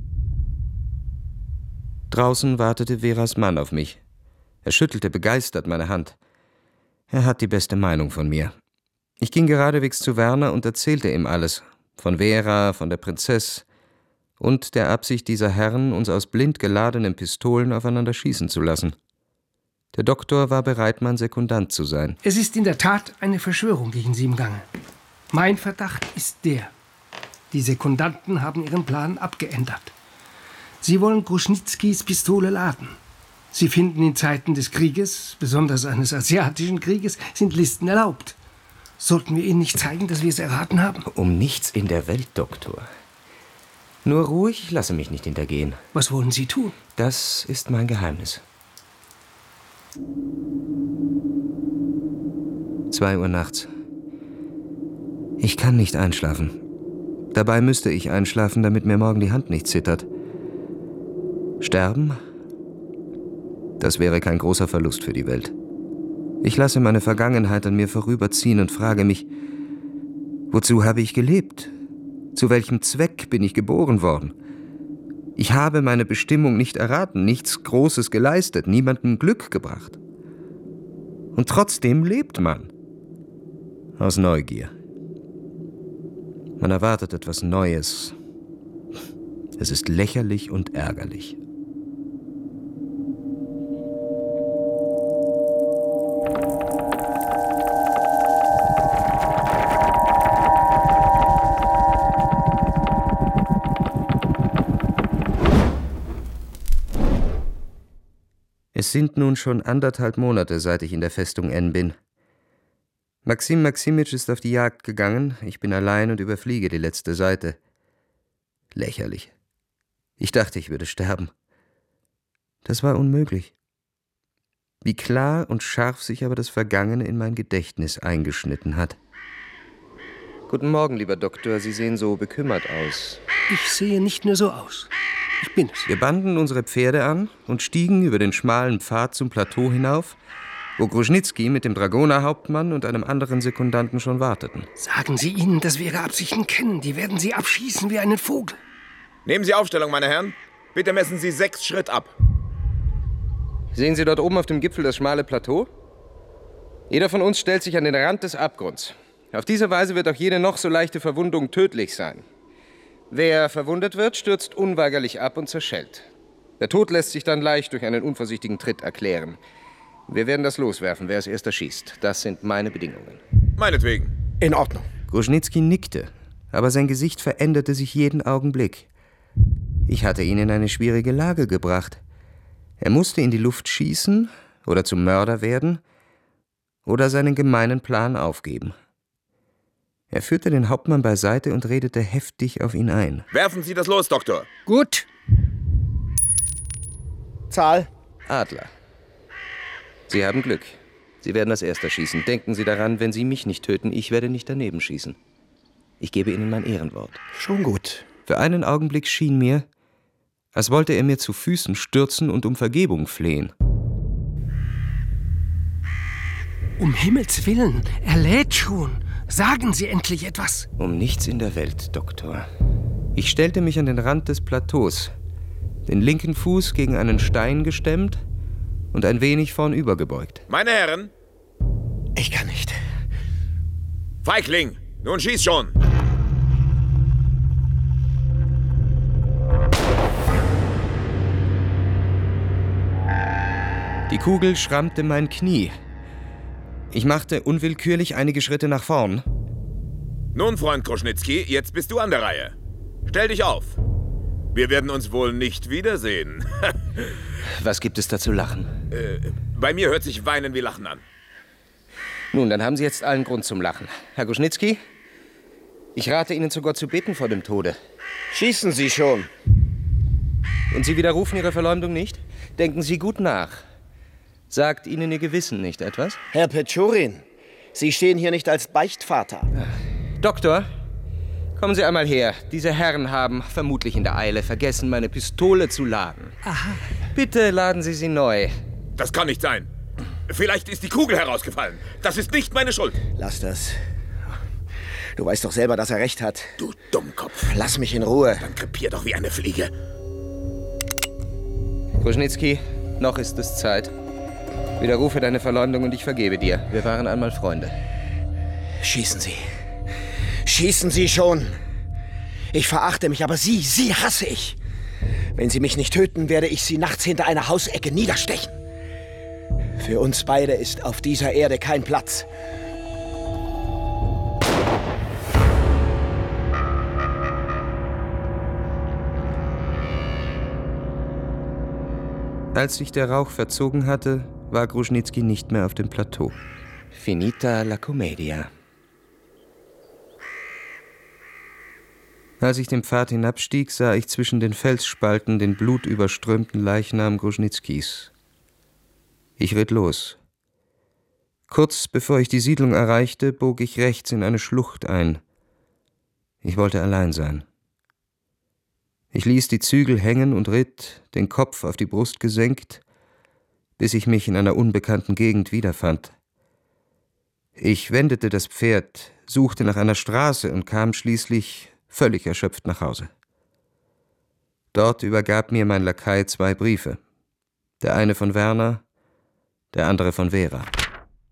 Draußen wartete Veras Mann auf mich. Er schüttelte begeistert meine Hand. Er hat die beste Meinung von mir. Ich ging geradewegs zu Werner und erzählte ihm alles. Von Vera, von der Prinzess und der Absicht dieser Herren, uns aus blind geladenen Pistolen aufeinander schießen zu lassen. Der Doktor war bereit, mein Sekundant zu sein. Es ist in der Tat eine Verschwörung gegen Sie im Gange. Mein Verdacht ist der. Die Sekundanten haben ihren Plan abgeändert. Sie wollen Gruschnitzkis Pistole laden. Sie finden, in Zeiten des Krieges, besonders eines asiatischen Krieges, sind Listen erlaubt. Sollten wir Ihnen nicht zeigen, dass wir es erraten haben? Um nichts in der Welt, Doktor. Nur ruhig, ich lasse mich nicht hintergehen. Was wollen Sie tun? Das ist mein Geheimnis. Zwei Uhr nachts. Ich kann nicht einschlafen. Dabei müsste ich einschlafen, damit mir morgen die Hand nicht zittert. Sterben? Das wäre kein großer Verlust für die Welt. Ich lasse meine Vergangenheit an mir vorüberziehen und frage mich, wozu habe ich gelebt? Zu welchem Zweck bin ich geboren worden? Ich habe meine Bestimmung nicht erraten, nichts Großes geleistet, niemandem Glück gebracht. Und trotzdem lebt man. Aus Neugier. Man erwartet etwas Neues. Es ist lächerlich und ärgerlich. Es sind nun schon anderthalb Monate, seit ich in der Festung N bin. Maxim Maximitsch ist auf die Jagd gegangen, ich bin allein und überfliege die letzte Seite. Lächerlich. Ich dachte, ich würde sterben. Das war unmöglich. Wie klar und scharf sich aber das Vergangene in mein Gedächtnis eingeschnitten hat. Guten Morgen, lieber Doktor, Sie sehen so bekümmert aus. Ich sehe nicht nur so aus. Ich bin es. Wir banden unsere Pferde an und stiegen über den schmalen Pfad zum Plateau hinauf, wo Gruschnizki mit dem Dragonerhauptmann und einem anderen Sekundanten schon warteten. Sagen Sie ihnen, dass wir Ihre Absichten kennen. Die werden Sie abschießen wie einen Vogel. Nehmen Sie Aufstellung, meine Herren. Bitte messen Sie sechs Schritt ab. Sehen Sie dort oben auf dem Gipfel das schmale Plateau? Jeder von uns stellt sich an den Rand des Abgrunds. Auf diese Weise wird auch jede noch so leichte Verwundung tödlich sein. Wer verwundet wird, stürzt unweigerlich ab und zerschellt. Der Tod lässt sich dann leicht durch einen unvorsichtigen Tritt erklären. Wir werden das loswerfen, wer als erster schießt. Das sind meine Bedingungen. Meinetwegen. In Ordnung. Gruschnizki nickte, aber sein Gesicht veränderte sich jeden Augenblick. Ich hatte ihn in eine schwierige Lage gebracht. Er musste in die Luft schießen oder zum Mörder werden oder seinen gemeinen Plan aufgeben. Er führte den Hauptmann beiseite und redete heftig auf ihn ein. Werfen Sie das los, Doktor. Gut. Zahl? Adler. Sie haben Glück. Sie werden als Erster schießen. Denken Sie daran, wenn Sie mich nicht töten, ich werde nicht daneben schießen. Ich gebe Ihnen mein Ehrenwort. Schon gut. Für einen Augenblick schien mir, als wollte er mir zu Füßen stürzen und um Vergebung flehen. Um Himmels Willen, er lädt schon. Sagen Sie endlich etwas. Um nichts in der Welt, Doktor. Ich stellte mich an den Rand des Plateaus, den linken Fuß gegen einen Stein gestemmt und ein wenig vornüber gebeugt. Meine Herren! Ich kann nicht. Feigling, nun schieß schon! Die Kugel schrammte mein Knie. Ich machte unwillkürlich einige Schritte nach vorn. Nun, Freund Gruschnizki, jetzt bist du an der Reihe. Stell dich auf. Wir werden uns wohl nicht wiedersehen. Was gibt es da zu lachen? Äh, bei mir hört sich Weinen wie Lachen an. Nun, dann haben Sie jetzt allen Grund zum Lachen. Herr Gruschnizki, ich rate Ihnen sogar zu beten vor dem Tode. Schießen Sie schon. Und Sie widerrufen Ihre Verleumdung nicht? Denken Sie gut nach. Sagt Ihnen Ihr Gewissen nicht etwas? Herr Pechorin, Sie stehen hier nicht als Beichtvater. Doktor, kommen Sie einmal her. Diese Herren haben, vermutlich in der Eile, vergessen, meine Pistole zu laden. Aha. Bitte laden Sie sie neu. Das kann nicht sein. Vielleicht ist die Kugel herausgefallen. Das ist nicht meine Schuld. Lass das. Du weißt doch selber, dass er recht hat. Du Dummkopf. Lass mich in Ruhe. Dann krepier doch wie eine Fliege. Gruschnizki, noch ist es Zeit. Widerrufe deine Verleumdung und ich vergebe dir. Wir waren einmal Freunde. Schießen Sie. Schießen Sie schon. Ich verachte mich, aber Sie, Sie hasse ich. Wenn Sie mich nicht töten, werde ich Sie nachts hinter einer Hausecke niederstechen. Für uns beide ist auf dieser Erde kein Platz. Als sich der Rauch verzogen hatte, war Gruschnizki nicht mehr auf dem Plateau. Finita la commedia. Als ich den Pfad hinabstieg, sah ich zwischen den Felsspalten den blutüberströmten Leichnam Gruschnitzkis. Ich ritt los. Kurz bevor ich die Siedlung erreichte, bog ich rechts in eine Schlucht ein. Ich wollte allein sein. Ich ließ die Zügel hängen und ritt, den Kopf auf die Brust gesenkt, bis ich mich in einer unbekannten Gegend wiederfand. Ich wendete das Pferd, suchte nach einer Straße und kam schließlich völlig erschöpft nach Hause. Dort übergab mir mein Lakai zwei Briefe. Der eine von Werner, der andere von Vera.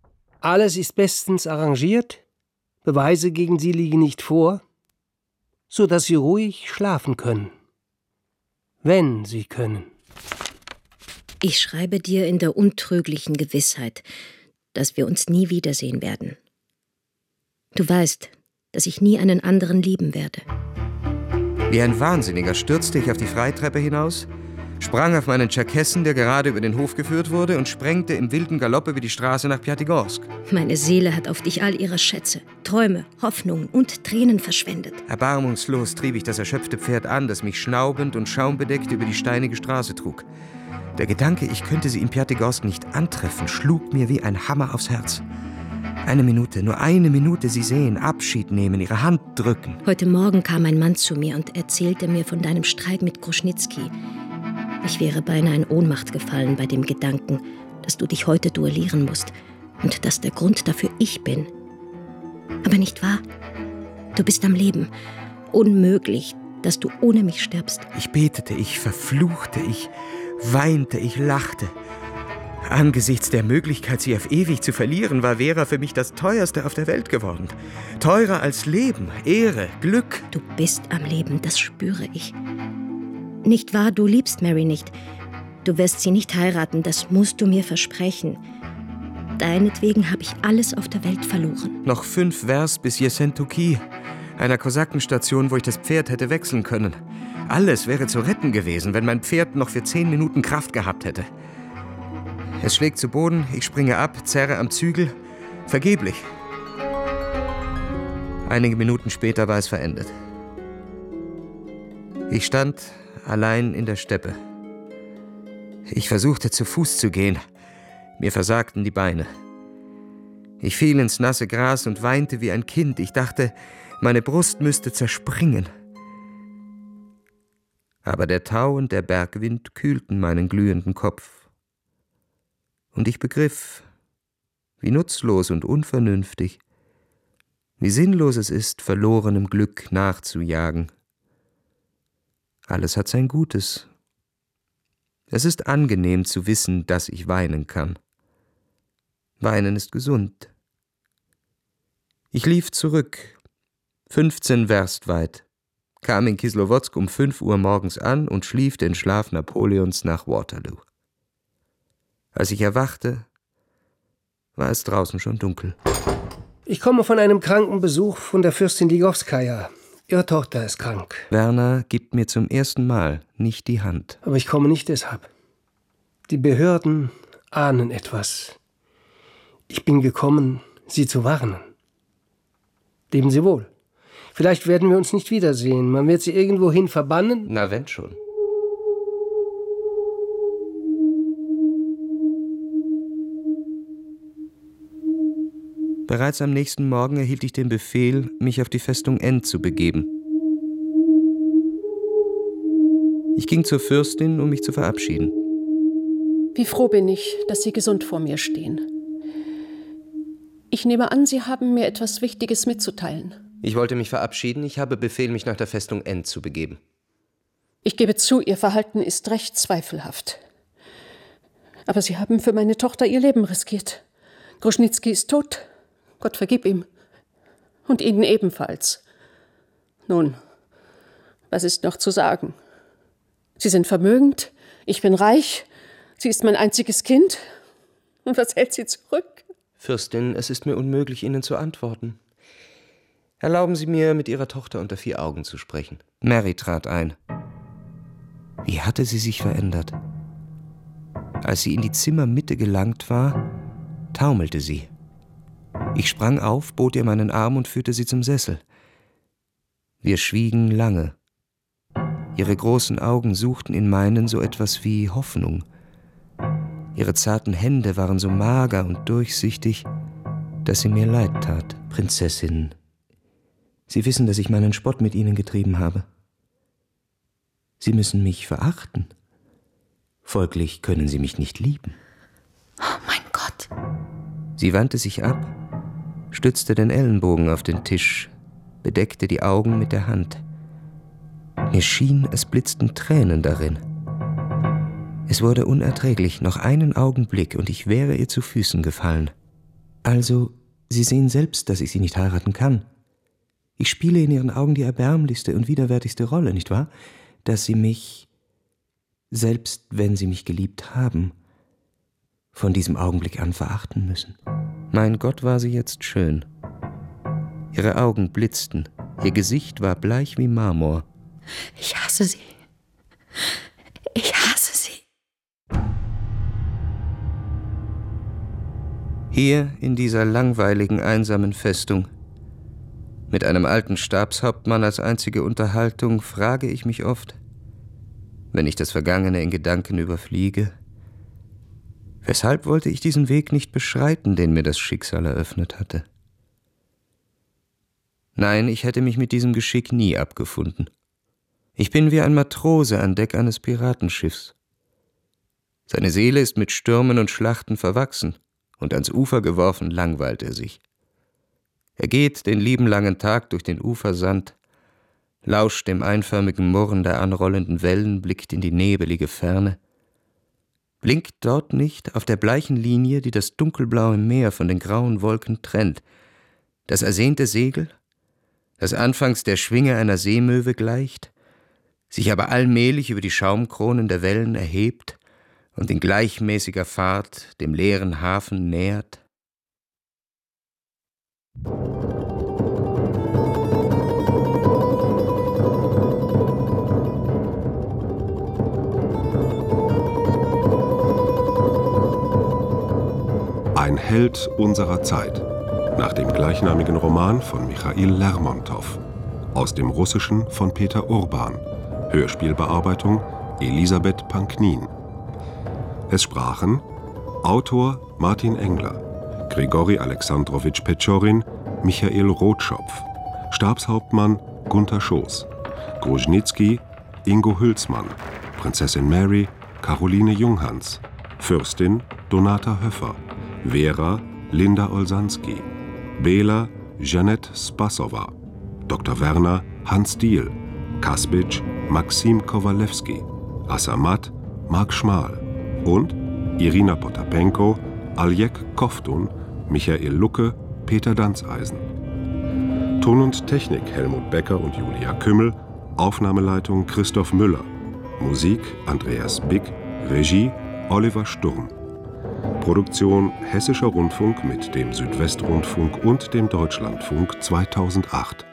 Alles ist bestens arrangiert, Beweise gegen Sie liegen nicht vor, so dass Sie ruhig schlafen können. Wenn Sie können. Ich schreibe dir in der untrüglichen Gewissheit, dass wir uns nie wiedersehen werden. Du weißt, dass ich nie einen anderen lieben werde. Wie ein Wahnsinniger stürzte ich auf die Freitreppe hinaus, sprang auf meinen Tscherkessen, der gerade über den Hof geführt wurde, und sprengte im wilden Galopp über die Straße nach Pjatigorsk. Meine Seele hat auf dich all ihre Schätze, Träume, Hoffnungen und Tränen verschwendet. Erbarmungslos trieb ich das erschöpfte Pferd an, das mich schnaubend und schaumbedeckt über die steinige Straße trug. Der Gedanke, ich könnte sie in Pjatigorsk nicht antreffen, schlug mir wie ein Hammer aufs Herz. Eine Minute, nur eine Minute sie sehen, Abschied nehmen, ihre Hand drücken. Heute Morgen kam ein Mann zu mir und erzählte mir von deinem Streit mit Gruschnizki. Ich wäre beinahe in Ohnmacht gefallen bei dem Gedanken, dass du dich heute duellieren musst und dass der Grund dafür ich bin. Aber nicht wahr? Du bist am Leben. Unmöglich, dass du ohne mich stirbst. Ich betete, ich verfluchte, ich weinte, ich lachte. Angesichts der Möglichkeit, sie auf ewig zu verlieren, war Vera für mich das Teuerste auf der Welt geworden. Teurer als Leben, Ehre, Glück. Du bist am Leben, das spüre ich. Nicht wahr, du liebst Mary nicht. Du wirst sie nicht heiraten, das musst du mir versprechen. Deinetwegen habe ich alles auf der Welt verloren. Noch fünf Vers bis Jessentuki, einer Kosakenstation, wo ich das Pferd hätte wechseln können. Alles wäre zu retten gewesen, wenn mein Pferd noch für zehn Minuten Kraft gehabt hätte. Es schlägt zu Boden, ich springe ab, zerre am Zügel. Vergeblich. Einige Minuten später war es verendet. Ich stand allein in der Steppe. Ich versuchte, zu Fuß zu gehen. Mir versagten die Beine. Ich fiel ins nasse Gras und weinte wie ein Kind. Ich dachte, meine Brust müsste zerspringen. Aber der Tau und der Bergwind kühlten meinen glühenden Kopf. Und ich begriff, wie nutzlos und unvernünftig, wie sinnlos es ist, verlorenem Glück nachzujagen. Alles hat sein Gutes. Es ist angenehm zu wissen, dass ich weinen kann. Weinen ist gesund. Ich lief zurück, fünfzehn Werst weit, kam in Kislowodsk um fünf Uhr morgens an und schlief den Schlaf Napoleons nach Waterloo. Als ich erwachte, war es draußen schon dunkel. Ich komme von einem Krankenbesuch von der Fürstin Ligowskaja. Ihre Tochter ist krank. Werner gibt mir zum ersten Mal nicht die Hand. Aber ich komme nicht deshalb. Die Behörden ahnen etwas. Ich bin gekommen, Sie zu warnen. Leben Sie wohl. Vielleicht werden wir uns nicht wiedersehen. Man wird Sie irgendwohin verbannen. Na, wenn schon. Bereits am nächsten Morgen erhielt ich den Befehl, mich auf die Festung N zu begeben. Ich ging zur Fürstin, um mich zu verabschieden. Wie froh bin ich, dass Sie gesund vor mir stehen. Ich nehme an, Sie haben mir etwas Wichtiges mitzuteilen. Ich wollte mich verabschieden. Ich habe Befehl, mich nach der Festung N zu begeben. Ich gebe zu, Ihr Verhalten ist recht zweifelhaft. Aber Sie haben für meine Tochter ihr Leben riskiert. Gruschnizki ist tot. Gott vergib ihm. Und Ihnen ebenfalls. Nun, was ist noch zu sagen? Sie sind vermögend, ich bin reich, sie ist mein einziges Kind. Und was hält Sie zurück? Fürstin, es ist mir unmöglich, Ihnen zu antworten. Erlauben Sie mir, mit Ihrer Tochter unter vier Augen zu sprechen. Mary trat ein. Wie hatte sie sich verändert? Als sie in die Zimmermitte gelangt war, taumelte sie. Ich sprang auf, bot ihr meinen Arm und führte sie zum Sessel. Wir schwiegen lange. Ihre großen Augen suchten in meinen so etwas wie Hoffnung. Ihre zarten Hände waren so mager und durchsichtig, dass sie mir leid tat. Prinzessin, Sie wissen, dass ich meinen Spott mit Ihnen getrieben habe. Sie müssen mich verachten. Folglich können Sie mich nicht lieben. Oh mein Gott. Sie wandte sich ab, stützte den Ellenbogen auf den Tisch, bedeckte die Augen mit der Hand. Mir schien, es blitzten Tränen darin. Es wurde unerträglich, noch einen Augenblick, und ich wäre ihr zu Füßen gefallen. Also, Sie sehen selbst, dass ich Sie nicht heiraten kann. Ich spiele in Ihren Augen die erbärmlichste und widerwärtigste Rolle, nicht wahr? Dass Sie mich, selbst wenn Sie mich geliebt haben, von diesem Augenblick an verachten müssen. Mein Gott, war sie jetzt schön. Ihre Augen blitzten, ihr Gesicht war bleich wie Marmor. Ich hasse Sie. Ich hasse Sie. Hier in dieser langweiligen, einsamen Festung, mit einem alten Stabshauptmann als einzige Unterhaltung, frage ich mich oft, wenn ich das Vergangene in Gedanken überfliege, weshalb wollte ich diesen Weg nicht beschreiten, den mir das Schicksal eröffnet hatte? Nein, ich hätte mich mit diesem Geschick nie abgefunden. Ich bin wie ein Matrose an Deck eines Piratenschiffs. Seine Seele ist mit Stürmen und Schlachten verwachsen, und ans Ufer geworfen langweilt er sich. Er geht den lieben langen Tag durch den Ufersand, lauscht dem einförmigen Murren der anrollenden Wellen, blickt in die nebelige Ferne. Blinkt dort nicht auf der bleichen Linie, die das dunkelblaue Meer von den grauen Wolken trennt, das ersehnte Segel, das anfangs der Schwinge einer Seemöwe gleicht, sich aber allmählich über die Schaumkronen der Wellen erhebt und in gleichmäßiger Fahrt dem leeren Hafen nähert? Ein Held unserer Zeit, nach dem gleichnamigen Roman von Michail Lermontow, aus dem Russischen von Peter Urban, Hörspielbearbeitung Elisabeth Panknin. Es sprachen Autor Martin Engler, Grigori Alexandrowitsch Petschorin, Michael Rotschopf, Stabshauptmann Gunther Schoß, Gruschnizki Ingo Hülsmann, Prinzessin Mary Caroline Junghans, Fürstin Donata Höffer, Vera Linda Olsanski, Bela Jeanette Spassowa, Doktor Werner Hans Diehl, Kaspitsch Maxim Kowalewski, Assamat Mark Schmal und Irina Potapenko, Aljek Koftun, Michael Lucke, Peter Danzeisen. Ton und Technik Helmut Becker und Julia Kümmel, Aufnahmeleitung Christoph Müller, Musik Andreas Bick, Regie Oliver Sturm. Produktion Hessischer Rundfunk mit dem Südwestrundfunk und dem Deutschlandfunk zweitausendacht.